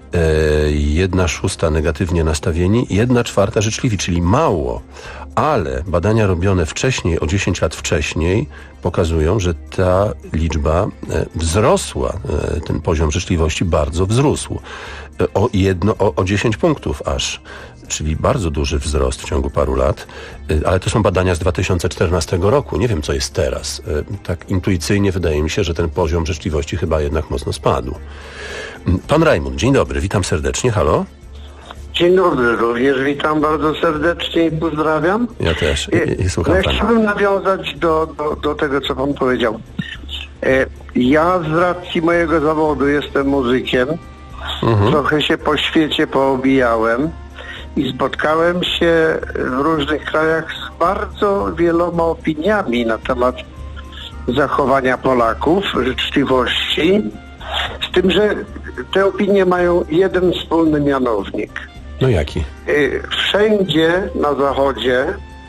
1/6 negatywnie nastawieni, 1/4 życzliwi, czyli mało, ale badania robione wcześniej, o 10 lat wcześniej, pokazują, że ta liczba wzrosła, ten poziom życzliwości bardzo wzrósł, o 10 punktów aż, czyli bardzo duży wzrost w ciągu paru lat, ale to są badania z 2014 roku, nie wiem co jest teraz. Tak intuicyjnie wydaje mi się, że ten poziom życzliwości chyba jednak mocno spadł. Pan Rajmund, dzień dobry, witam serdecznie, halo? Dzień dobry, również witam bardzo serdecznie i pozdrawiam. Ja też i słucham pana. Chciałbym nawiązać do tego, co pan powiedział. Ja z racji mojego zawodu jestem muzykiem, trochę się po świecie poobijałem i spotkałem się w różnych krajach z bardzo wieloma opiniami na temat zachowania Polaków, życzliwości, z tym, że te opinie mają jeden wspólny mianownik. No jaki? Wszędzie na Zachodzie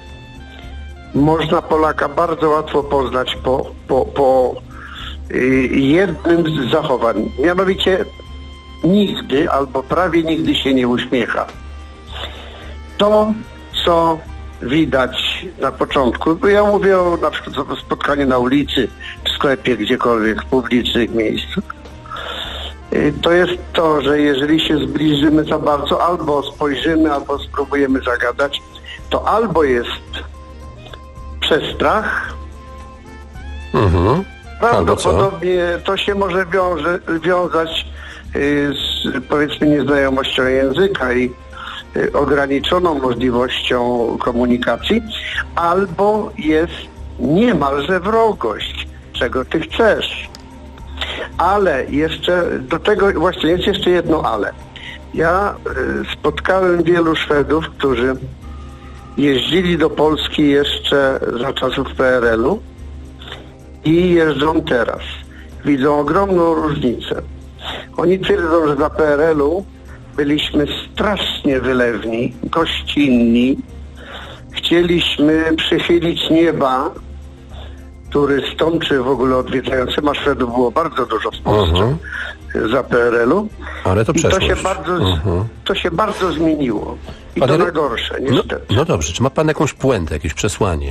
można Polaka bardzo łatwo poznać po jednym z zachowań. Mianowicie nigdy albo prawie nigdy się nie uśmiecha. To, co widać na początku, bo ja mówię o na przykład o spotkaniu na ulicy, w sklepie, gdziekolwiek, w publicznych miejscach. To jest to, że jeżeli się zbliżymy za bardzo, albo spojrzymy, albo spróbujemy zagadać, to albo jest przestrach, prawdopodobnie to się może wiązać z, powiedzmy, nieznajomością języka i ograniczoną możliwością komunikacji, albo jest niemalże wrogość, czego ty chcesz. Ale jeszcze do tego właśnie jest jeszcze jedno ale. Ja spotkałem wielu Szwedów, którzy jeździli do Polski jeszcze za czasów PRL-u i jeżdżą teraz. Widzą ogromną różnicę. Oni twierdzą, że za PRL-u byliśmy strasznie wylewni, gościnni. Chcieliśmy przychylić nieba turystom, czy w ogóle odwiedzającym, a Szwedów było bardzo dużo w Polsce za PRL-u. Ale to przeszłość. To się bardzo zmieniło. I to na gorsze, niestety. No dobrze, czy ma pan jakąś puentę, jakieś przesłanie?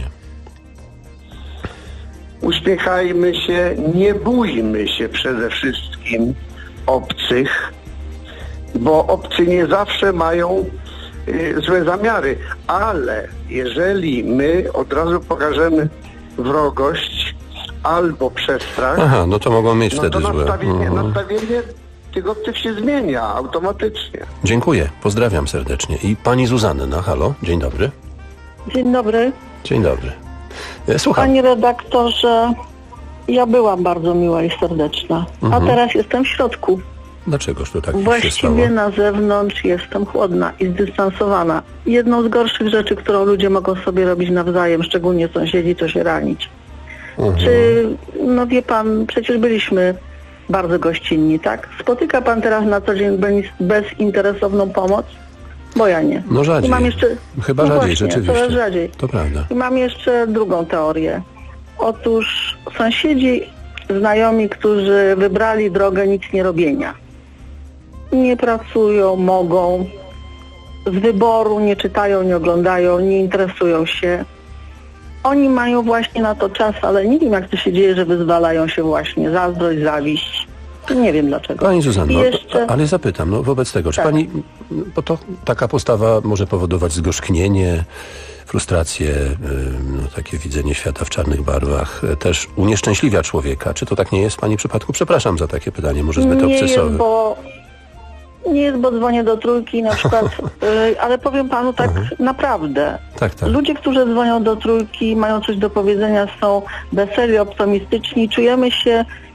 Uśmiechajmy się, nie bójmy się przede wszystkim obcych, bo obcy nie zawsze mają złe zamiary, ale jeżeli my od razu pokażemy wrogość albo przestrach, no to mogą mieć wtedy złe. Nastawienie tych obcych się zmienia automatycznie. Dziękuję, pozdrawiam serdecznie. I pani Zuzanna, halo, dzień dobry. Dzień dobry. Dzień dobry. Słucham. Panie redaktorze, ja byłam bardzo miła i serdeczna, a teraz jestem w środku. Dlaczegoż to tak się Właściwie stało? na zewnątrz jestem chłodna i zdystansowana. Jedną z gorszych rzeczy, którą ludzie mogą sobie robić nawzajem, szczególnie sąsiedzi, to się ranić. Czy, no wie pan, przecież byliśmy bardzo gościnni, tak? Spotyka pan teraz na co dzień bezinteresowną pomoc? Bo ja nie. No rzadziej. I mam jeszcze, Chyba no rzadziej, właśnie, rzeczywiście. coraz rzadziej. To prawda. I mam jeszcze drugą teorię. Otóż sąsiedzi, znajomi, którzy wybrali drogę nic nie robienia. Nie pracują, mogą, z wyboru nie czytają, nie oglądają, nie interesują się. Oni mają właśnie na to czas, ale nie wiem, jak to się dzieje, że wyzwalają się właśnie zazdrość, zawiść. Nie wiem dlaczego. Pani Zuzanno, jeszcze... ale zapytam, no wobec tego, czy Tak. pani, bo to taka postawa może powodować zgorzknienie, frustrację, no, takie widzenie świata w czarnych barwach, też unieszczęśliwia człowieka. Czy to tak nie jest w pani przypadku? Przepraszam za takie pytanie, może zbyt obcesowe. Nie jest, bo dzwonię do Trójki na przykład, ale powiem panu tak naprawdę. Tak. Ludzie, którzy dzwonią do Trójki, mają coś do powiedzenia, są weseli, optymistyczni, czujemy się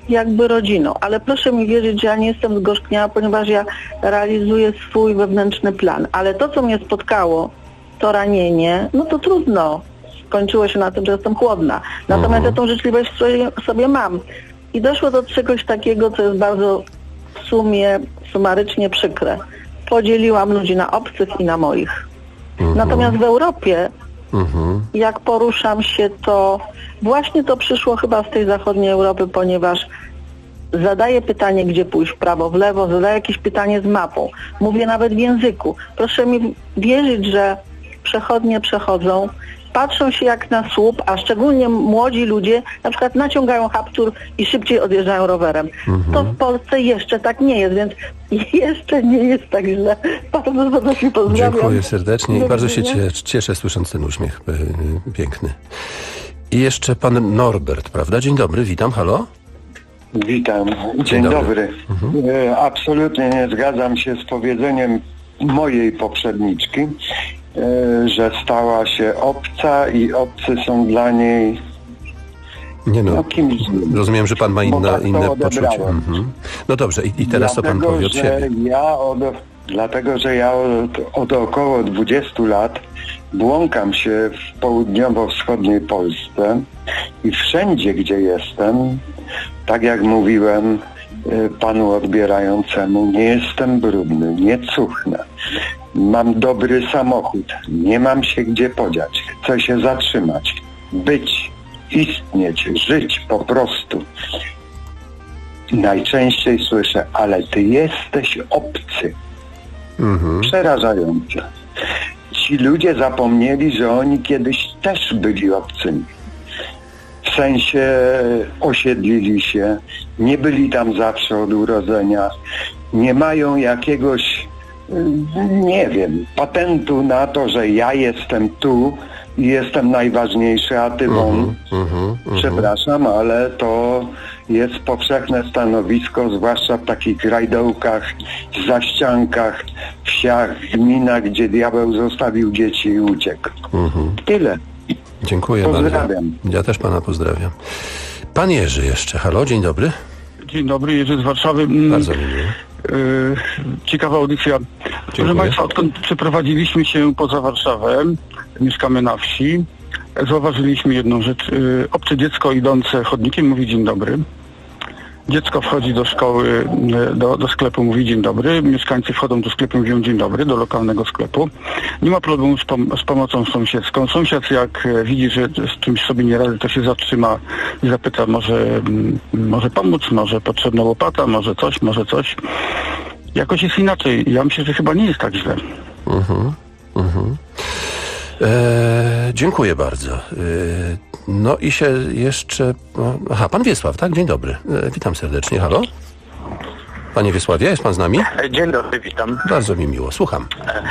jakby rodziną. Ale proszę mi wierzyć, że ja nie jestem zgorzkniała, ponieważ ja realizuję swój wewnętrzny plan. Ale to, co mnie spotkało, to ranienie, no to trudno. Skończyło się na tym, że jestem chłodna. Natomiast ja tą życzliwość sobie mam. I doszło do czegoś takiego, co jest bardzo w sumie sumarycznie przykre. Podzieliłam ludzi na obcych i na moich. Natomiast w Europie, jak poruszam się, to właśnie to przyszło chyba z tej zachodniej Europy, ponieważ zadaję pytanie, gdzie pójść, w prawo, w lewo, zadaję jakieś pytanie z mapą. Mówię nawet w języku. Proszę mi wierzyć, że przechodnie przechodzą, patrzą się jak na słup, a szczególnie młodzi ludzie na przykład naciągają kaptur i szybciej odjeżdżają rowerem. To w Polsce jeszcze tak nie jest, więc jeszcze nie jest tak źle. Bardzo serdecznie pozdrawiam. Dziękuję serdecznie i bardzo się cieszę słysząc ten uśmiech piękny. I jeszcze pan Norbert, prawda? Dzień dobry, witam, halo? Witam, dzień dobry. Absolutnie nie zgadzam się z powiedzeniem mojej poprzedniczki, że stała się obca i obcy są dla niej kimś. Rozumiem, że pan ma inne poczucie. No dobrze, i teraz co pan powie od siebie? Dlatego, że ja od około 20 lat błąkam się w południowo-wschodniej Polsce i wszędzie, gdzie jestem, tak jak mówiłem panu odbierającemu, nie jestem brudny, nie cuchnę. Mam dobry samochód, nie mam się gdzie podziać, chcę się zatrzymać, być, istnieć, żyć po prostu. Najczęściej słyszę, ale ty jesteś obcy. Przerażające. Ci ludzie zapomnieli, że oni kiedyś też byli obcymi. W sensie osiedlili się, nie byli tam zawsze od urodzenia, nie mają jakiegoś, nie wiem, patentu na to, że ja jestem tu i jestem najważniejszy, a ty won. Przepraszam, ale to jest powszechne stanowisko, zwłaszcza w takich grajdołkach, zaściankach, wsiach, gminach, gdzie diabeł zostawił dzieci i uciekł. Tyle. Dziękuję Pozdrawiam. bardzo. Ja też pana pozdrawiam. Pan Jerzy jeszcze. Halo, dzień dobry. Dzień dobry, Jerzy z Warszawy. Bardzo miło. Ciekawa audycja. Proszę Państwa, odkąd przeprowadziliśmy się poza Warszawę, mieszkamy na wsi, zauważyliśmy jedną rzecz. Obce dziecko idące chodnikiem mówi dzień dobry. Dziecko wchodzi do szkoły, do sklepu, mówi dzień dobry. Mieszkańcy wchodzą do sklepu, mówią dzień dobry, do lokalnego sklepu. Nie ma problemu z pomocą sąsiedzką. Sąsiad jak widzi, że z czymś sobie nie radzi, to się zatrzyma i zapyta, może pomóc, może potrzebna łopata, może coś. Jakoś jest inaczej. Ja myślę, że chyba nie jest tak źle. Dziękuję bardzo. No i się jeszcze... Aha, pan Wiesław, tak? Dzień dobry. Witam serdecznie. Halo? Panie Wiesławie, jest pan z nami? Dzień dobry, witam. Bardzo mi miło, słucham.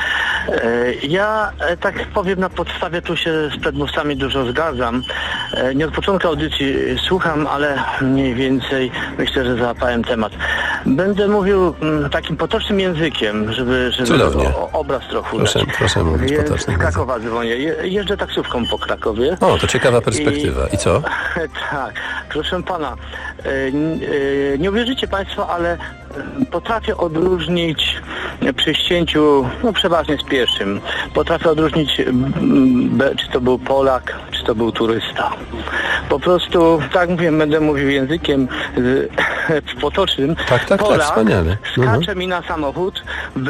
Ja tak powiem, na podstawie tu się z przedmówcami dużo zgadzam. Nie od początku audycji słucham, ale mniej więcej myślę, że załapałem temat. Będę mówił takim potocznym językiem, żeby obraz trochę udać. Proszę mówić potocznym. Z Krakowa dzwonię. Jeżdżę taksówką po Krakowie. O, to ciekawa perspektywa. I co? Tak, proszę pana, nie uwierzycie państwo, ale potrafię odróżnić przy ścięciu, przeważnie z pieszym, potrafię odróżnić, czy to był Polak, czy to był turysta. Po prostu, tak mówię, będę mówił językiem potocznym. Polak wspaniale. Skacze mi na samochód,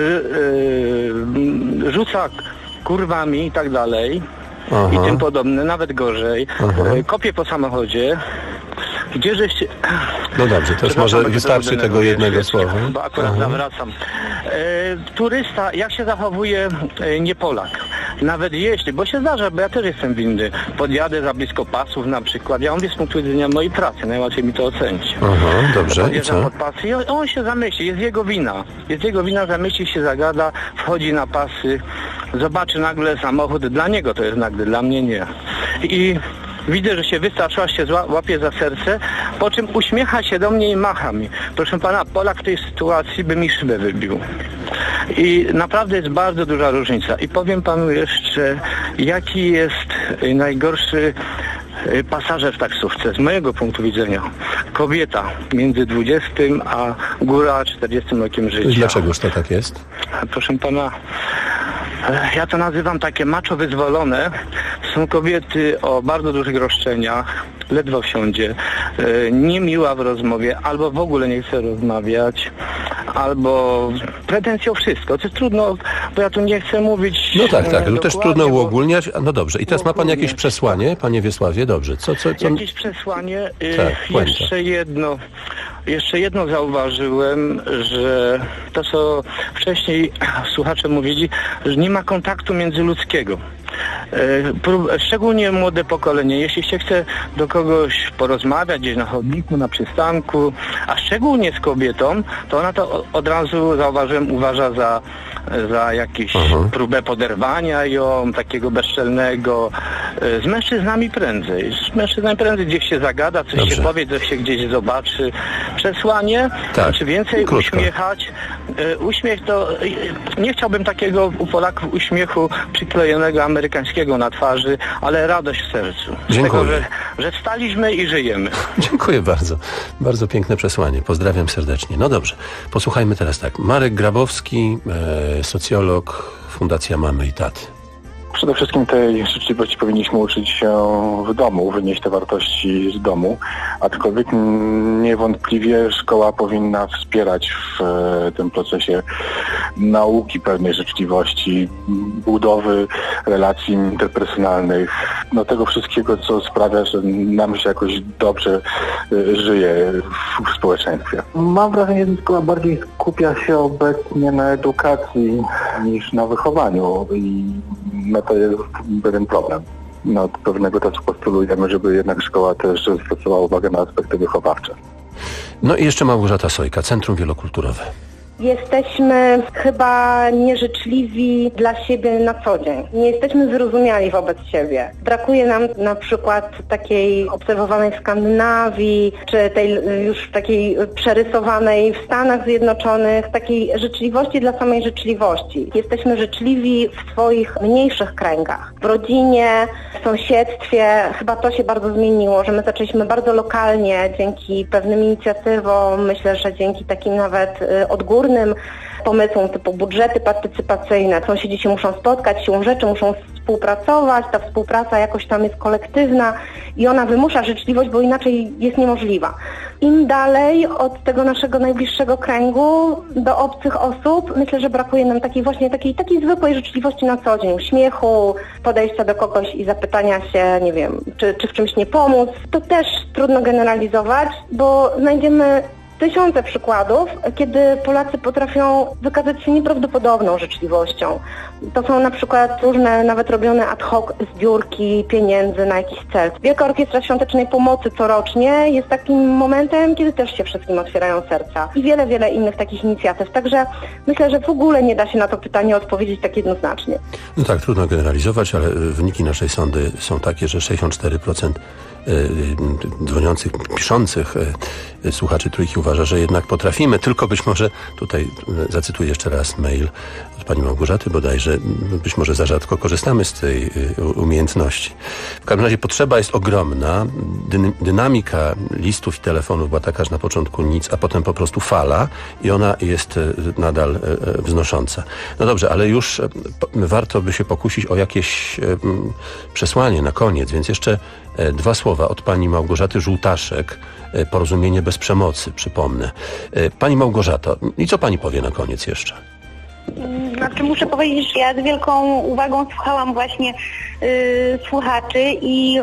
rzuca kurwami i tak dalej. I tym podobne, nawet gorzej. Kopie po samochodzie. Gdzie żeście... No dobrze, to już może wystarczy tego jednego słowa. Bo akurat zawracam. Turysta, jak się zachowuje nie Polak? Nawet jeśli, bo się zdarza, bo ja też jestem winny. Podjadę za blisko pasów na przykład. Ja mówię z punktu widzenia mojej pracy, najłatwiej mi to ocenić. Dobrze, i co? Pod pasy i on się zamyśli, jest jego wina. Jest jego wina, zamyśli się, zagada, wchodzi na pasy, zobaczy nagle samochód, dla niego to jest nagle, dla mnie nie. I widzę, że się wystraszyła, się łapie za serce, po czym uśmiecha się do mnie i macha mi. Proszę pana, Polak w tej sytuacji by mi szybę wybił. I naprawdę jest bardzo duża różnica. I powiem panu jeszcze, jaki jest najgorszy pasażer w taksówce, z mojego punktu widzenia. kobieta między 20 a góra 40 rokiem życia. Dlaczegoż to tak jest? Proszę pana, ja to nazywam takie macho wyzwolone. Są kobiety o bardzo dużych roszczeniach, ledwo wsiądzie, niemiła w rozmowie, albo w ogóle nie chce rozmawiać, albo pretensje o wszystko. To jest trudno, bo ja tu nie chcę mówić... No tak, to też trudno uogólniać. No dobrze, i teraz ma pan jakieś przesłanie, panie Wiesławie? Dobrze. Co? Jakieś przesłanie? Tak, Jeszcze jedno zauważyłem, że to, co wcześniej słuchacze mówili, że nie ma kontaktu międzyludzkiego. Szczególnie młode pokolenie, jeśli się chce do kogoś porozmawiać gdzieś na chodniku, na przystanku, a szczególnie z kobietą, to ona to od razu, zauważyłem, uważa za jakąś próbę poderwania ją, takiego bezczelnego. Z mężczyznami prędzej. Gdzieś się zagada, coś się powie, coś się gdzieś zobaczy. Przesłanie, czy więcej uśmiechać. Uśmiech to... Nie chciałbym takiego u Polaków uśmiechu przyklejonego amerykańskiego na twarzy, ale radość w sercu. Z tego, że wstaliśmy i żyjemy. Dziękuję bardzo. Bardzo piękne przesłanie. Pozdrawiam serdecznie. No dobrze. Posłuchajmy teraz tak. Marek Grabowski, socjolog, Fundacja Mamy i Taty. Przede wszystkim tej życzliwości powinniśmy uczyć się w domu, wynieść te wartości z domu, aczkolwiek niewątpliwie szkoła powinna wspierać w tym procesie nauki pewnej życzliwości, budowy relacji interpersonalnych, no tego wszystkiego, co sprawia, że nam się jakoś dobrze żyje w społeczeństwie. Mam wrażenie, że szkoła bardziej skupia się obecnie na edukacji niż na wychowaniu i to jest pewien problem. Od pewnego czasu postulujemy, żeby jednak szkoła też zwracała uwagę na aspekty wychowawcze. No i jeszcze Małgorzata Sojka, Centrum Wielokulturowe. Jesteśmy chyba nieżyczliwi dla siebie na co dzień. Nie jesteśmy wyrozumiali wobec siebie. Brakuje nam na przykład takiej obserwowanej w Skandynawii, czy tej już takiej przerysowanej w Stanach Zjednoczonych, takiej życzliwości dla samej życzliwości. Jesteśmy życzliwi w swoich mniejszych kręgach. W rodzinie, w sąsiedztwie. Chyba to się bardzo zmieniło, że my zaczęliśmy bardzo lokalnie dzięki pewnym inicjatywom, myślę, że dzięki takim nawet odgórnym pomysłom typu budżety partycypacyjne. Sąsiedzi się muszą spotkać, siłą rzeczy muszą współpracować, ta współpraca jakoś tam jest kolektywna i ona wymusza życzliwość, bo inaczej jest niemożliwa. Im dalej od tego naszego najbliższego kręgu do obcych osób, myślę, że brakuje nam takiej zwykłej życzliwości na co dzień, uśmiechu, podejścia do kogoś i zapytania się, nie wiem, czy w czymś nie pomóc. To też trudno generalizować, bo znajdziemy tysiące przykładów, kiedy Polacy potrafią wykazać się nieprawdopodobną życzliwością. To są na przykład różne, nawet robione ad hoc zbiórki pieniędzy na jakiś cel. Wielka Orkiestra Świątecznej Pomocy corocznie jest takim momentem, kiedy też się wszystkim otwierają serca. I wiele innych takich inicjatyw. Także myślę, że w ogóle nie da się na to pytanie odpowiedzieć tak jednoznacznie. No tak, trudno generalizować, ale wyniki naszej sondy są takie, że 64% dzwoniących, piszących słuchaczy Trójki uważa, że jednak potrafimy, tylko być może, tutaj zacytuję jeszcze raz mail od pani Małgorzaty bodajże, być może za rzadko korzystamy z tej umiejętności. W każdym razie potrzeba jest ogromna, dynamika listów i telefonów była taka, że na początku nic, a potem po prostu fala i ona jest nadal wznosząca. No dobrze, ale już warto by się pokusić o jakieś przesłanie na koniec, więc jeszcze dwa słowa od pani Małgorzaty Żółtaszek, Porozumienie bez przemocy, przypomnę. Pani Małgorzato, i co pani powie na koniec jeszcze? Znaczy muszę powiedzieć, że ja z wielką uwagą słuchałam właśnie słuchaczy i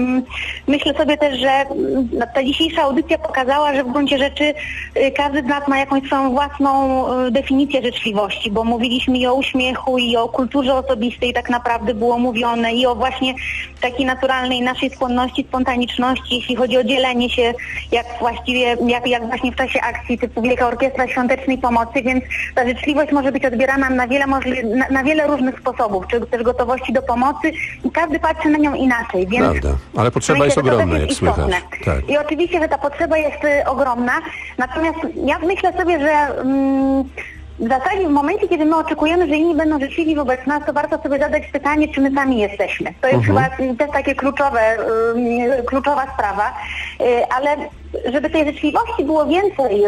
myślę sobie też, że ta dzisiejsza audycja pokazała, że w gruncie rzeczy każdy z nas ma jakąś swoją własną definicję życzliwości, bo mówiliśmy i o uśmiechu, i o kulturze osobistej tak naprawdę było mówione, i o właśnie takiej naturalnej naszej skłonności, spontaniczności, jeśli chodzi o dzielenie się, jak właśnie w czasie akcji typu Wielka Orkiestra Świątecznej Pomocy, więc ta życzliwość może być odbierana na wiele różnych sposobów, czy też gotowości do pomocy i każdy patrzy na nią inaczej, więc prawda, ale potrzeba jest ogromna, jak słychać. Tak. I oczywiście, że ta potrzeba jest ogromna, natomiast ja myślę sobie, że w zasadzie w momencie, kiedy my oczekujemy, że inni będą życzliwi wobec nas, to warto sobie zadać pytanie, czy my sami jesteśmy. To jest chyba też takie kluczowa sprawa, ale żeby tej życzliwości było więcej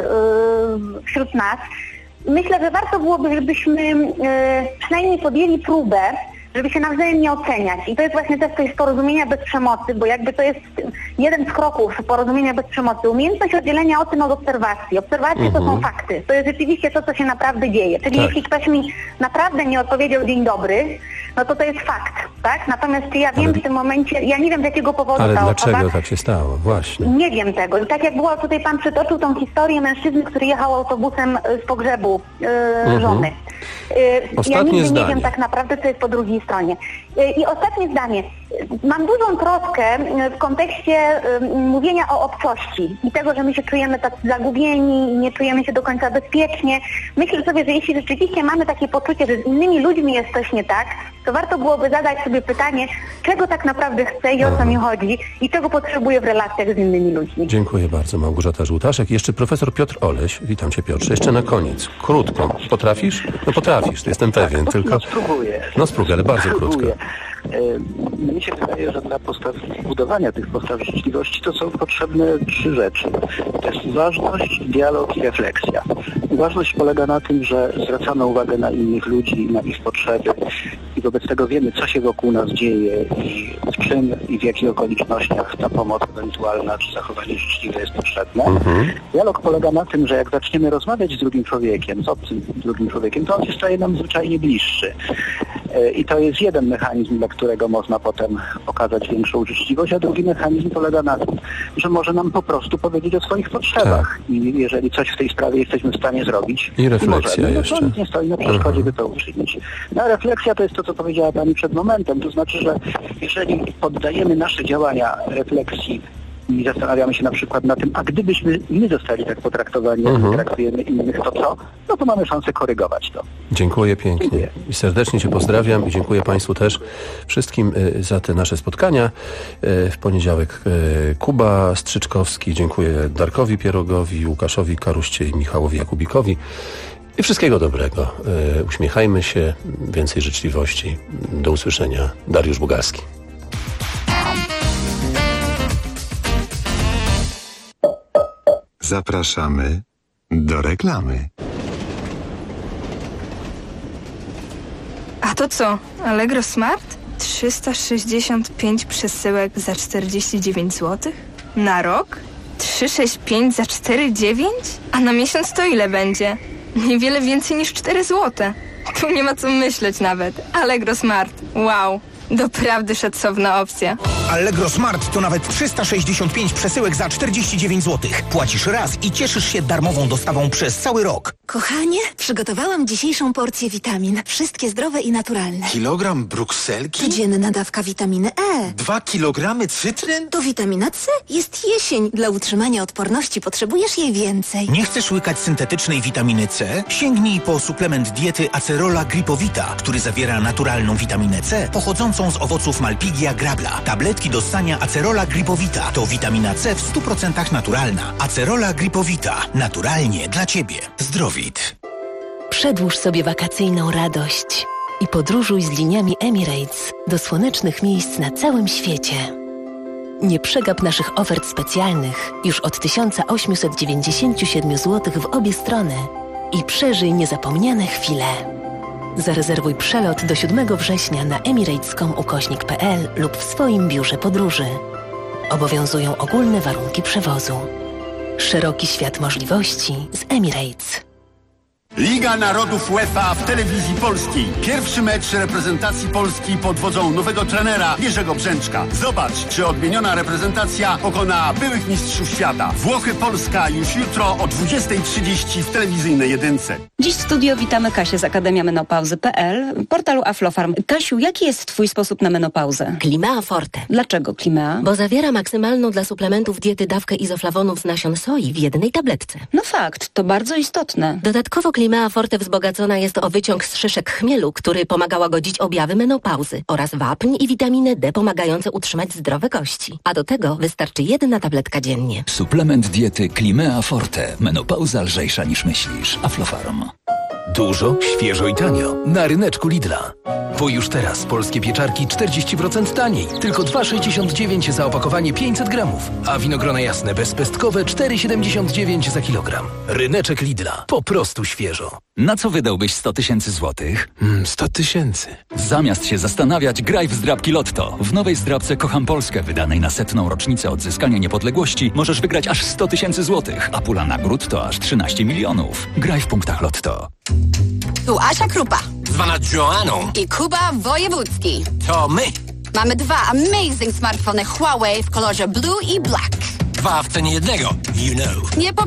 wśród nas, myślę, że warto byłoby, żebyśmy przynajmniej podjęli próbę, żeby się nawzajem nie oceniać. I to jest właśnie też z porozumienia bez przemocy, bo jakby to jest jeden z kroków porozumienia bez przemocy. Umiejętność oddzielenia ocen od obserwacji. Obserwacje to są fakty. To jest rzeczywiście to, co się naprawdę dzieje. Czyli jeśli ktoś mi naprawdę nie odpowiedział dzień dobry, no to jest fakt, tak? Natomiast ja wiem w tym momencie, ja nie wiem z jakiego powodu ale ta dlaczego osoba... tak się stało? Właśnie. Nie wiem tego. I tak jak było, tutaj pan przytoczył tą historię mężczyzny, który jechał autobusem z pogrzebu żony. Ja nigdy nie wiem tak naprawdę, co jest po drugiej stronie. I ostatnie zdanie. Mam dużą troskę w kontekście mówienia o obcości i tego, że my się czujemy tacy zagubieni i nie czujemy się do końca bezpiecznie. Myślę sobie, że jeśli rzeczywiście mamy takie poczucie, że z innymi ludźmi jest coś nie tak, to warto byłoby zadać sobie pytanie, czego tak naprawdę chcę i o co mi chodzi i czego potrzebuję w relacjach z innymi ludźmi. Dziękuję bardzo, Małgorzata Żółtaszek. Jeszcze profesor Piotr Oleś. Witam cię, Piotrze. Jeszcze na koniec. Krótko. Potrafisz? No potrafisz, to jestem pewien. Tylko... No spróbuję. No spróbuję, ale bardzo krótko. Mnie się wydaje, że dla budowania tych postaw życzliwości to są potrzebne 3 rzeczy. To jest uważność, dialog i refleksja. Uważność polega na tym, że zwracamy uwagę na innych ludzi, na ich potrzeby i wobec tego wiemy, co się wokół nas dzieje i w czym i w jakich okolicznościach ta pomoc ewentualna czy zachowanie życzliwe jest potrzebne. Dialog polega na tym, że jak zaczniemy rozmawiać z drugim człowiekiem, z obcym drugim człowiekiem, to on się staje nam zwyczajnie bliższy. I to jest jeden mechanizm, dla którego można potem okazać większą życzliwość, a drugi mechanizm polega na tym, że może nam po prostu powiedzieć o swoich potrzebach. I jeżeli coś w tej sprawie jesteśmy w stanie zrobić i refleksja możemy, jeszcze. to nic nie stoi na przeszkodzie, by to uczynić. No a refleksja to jest to, co powiedziała Pani przed momentem. To znaczy, że jeżeli poddajemy nasze działania refleksji i zastanawiamy się na przykład na tym, a gdybyśmy my zostali tak potraktowani, jak my traktujemy innych, to co? No to mamy szansę korygować to. Dziękuję pięknie. I serdecznie cię pozdrawiam i dziękuję Państwu też wszystkim za te nasze spotkania. W poniedziałek Kuba Strzyczkowski, dziękuję Darkowi Pierogowi, Łukaszowi Karuście i Michałowi Jakubikowi. I wszystkiego dobrego. Uśmiechajmy się, więcej życzliwości. Do usłyszenia. Dariusz Bugalski. Zapraszamy do reklamy. A to co? Allegro Smart? 365 przesyłek za 49 zł? Na rok? 365 za 4,9? A na miesiąc to ile będzie? Niewiele więcej niż 4 zł. Tu nie ma co myśleć nawet. Allegro Smart. Wow. Doprawdy szacowna opcja. Allegro Smart to nawet 365 przesyłek za 49 zł. Płacisz raz i cieszysz się darmową dostawą przez cały rok. Kochanie, przygotowałam dzisiejszą porcję witamin. Wszystkie zdrowe i naturalne. Kilogram brukselki? Codzienna dawka witaminy E. 2 kilogramy cytryn? To witamina C. Jest jesień. Dla utrzymania odporności potrzebujesz jej więcej. Nie chcesz łykać syntetycznej witaminy C? Sięgnij po suplement diety Acerola Gripowita, który zawiera naturalną witaminę C pochodzącą z owoców Malpighia grabla. Tabletki do ssania Acerola Gripowita to witamina C w 100% naturalna. Acerola Gripowita. Naturalnie dla Ciebie. Zdrowit. Przedłuż sobie wakacyjną radość i podróżuj z liniami Emirates do słonecznych miejsc na całym świecie. Nie przegap naszych ofert specjalnych już od 1897 zł w obie strony i przeżyj niezapomniane chwile. Zarezerwuj przelot do 7 września na emirates.com/pl lub w swoim biurze podróży. Obowiązują ogólne warunki przewozu. Szeroki świat możliwości z Emirates. Liga Narodów UEFA w telewizji polskiej. Pierwszy mecz reprezentacji Polski pod wodzą nowego trenera Jerzego Brzęczka. Zobacz, czy odmieniona reprezentacja pokona byłych mistrzów świata. Włochy-Polska już jutro o 20:30 w telewizyjnej jedynce. Dziś w studio witamy Kasię z Akademia Menopauzy.pl, portalu Aflofarm. Kasiu, jaki jest twój sposób na menopauzę? Climea Forte. Dlaczego Climea? Bo zawiera maksymalną dla suplementów diety dawkę izoflawonów z nasion soi w jednej tabletce. No fakt, to bardzo istotne. Dodatkowo Climea Forte wzbogacona jest o wyciąg z szyszek chmielu, który pomaga łagodzić objawy menopauzy oraz wapń i witaminę D pomagające utrzymać zdrowe kości. A do tego wystarczy 1 tabletka dziennie. Suplement diety Climea Forte. Menopauza lżejsza niż myślisz. Aflofarm. Dużo, świeżo i tanio. Na ryneczku Lidla. Bo już teraz polskie pieczarki 40% taniej. Tylko 2,69 za opakowanie 500 gramów. A winogrona jasne bezpestkowe 4,79 za kilogram. Ryneczek Lidla. Po prostu świeżo. Na co wydałbyś 100 000 złotych? 100 000. Zamiast się zastanawiać, graj w zdrabki Lotto. W nowej zdrabce Kocham Polskę, wydanej na 100. rocznicę odzyskania niepodległości, możesz wygrać aż 100 000 złotych, a pula nagród to aż 13 milionów. Graj w punktach Lotto. Tu Asia Krupa. Zwana Joanną. I Kuba Wojewódzki. To my. Mamy 2 amazing smartfony Huawei w kolorze blue i black. 2 w cenie jednego. You know. Nie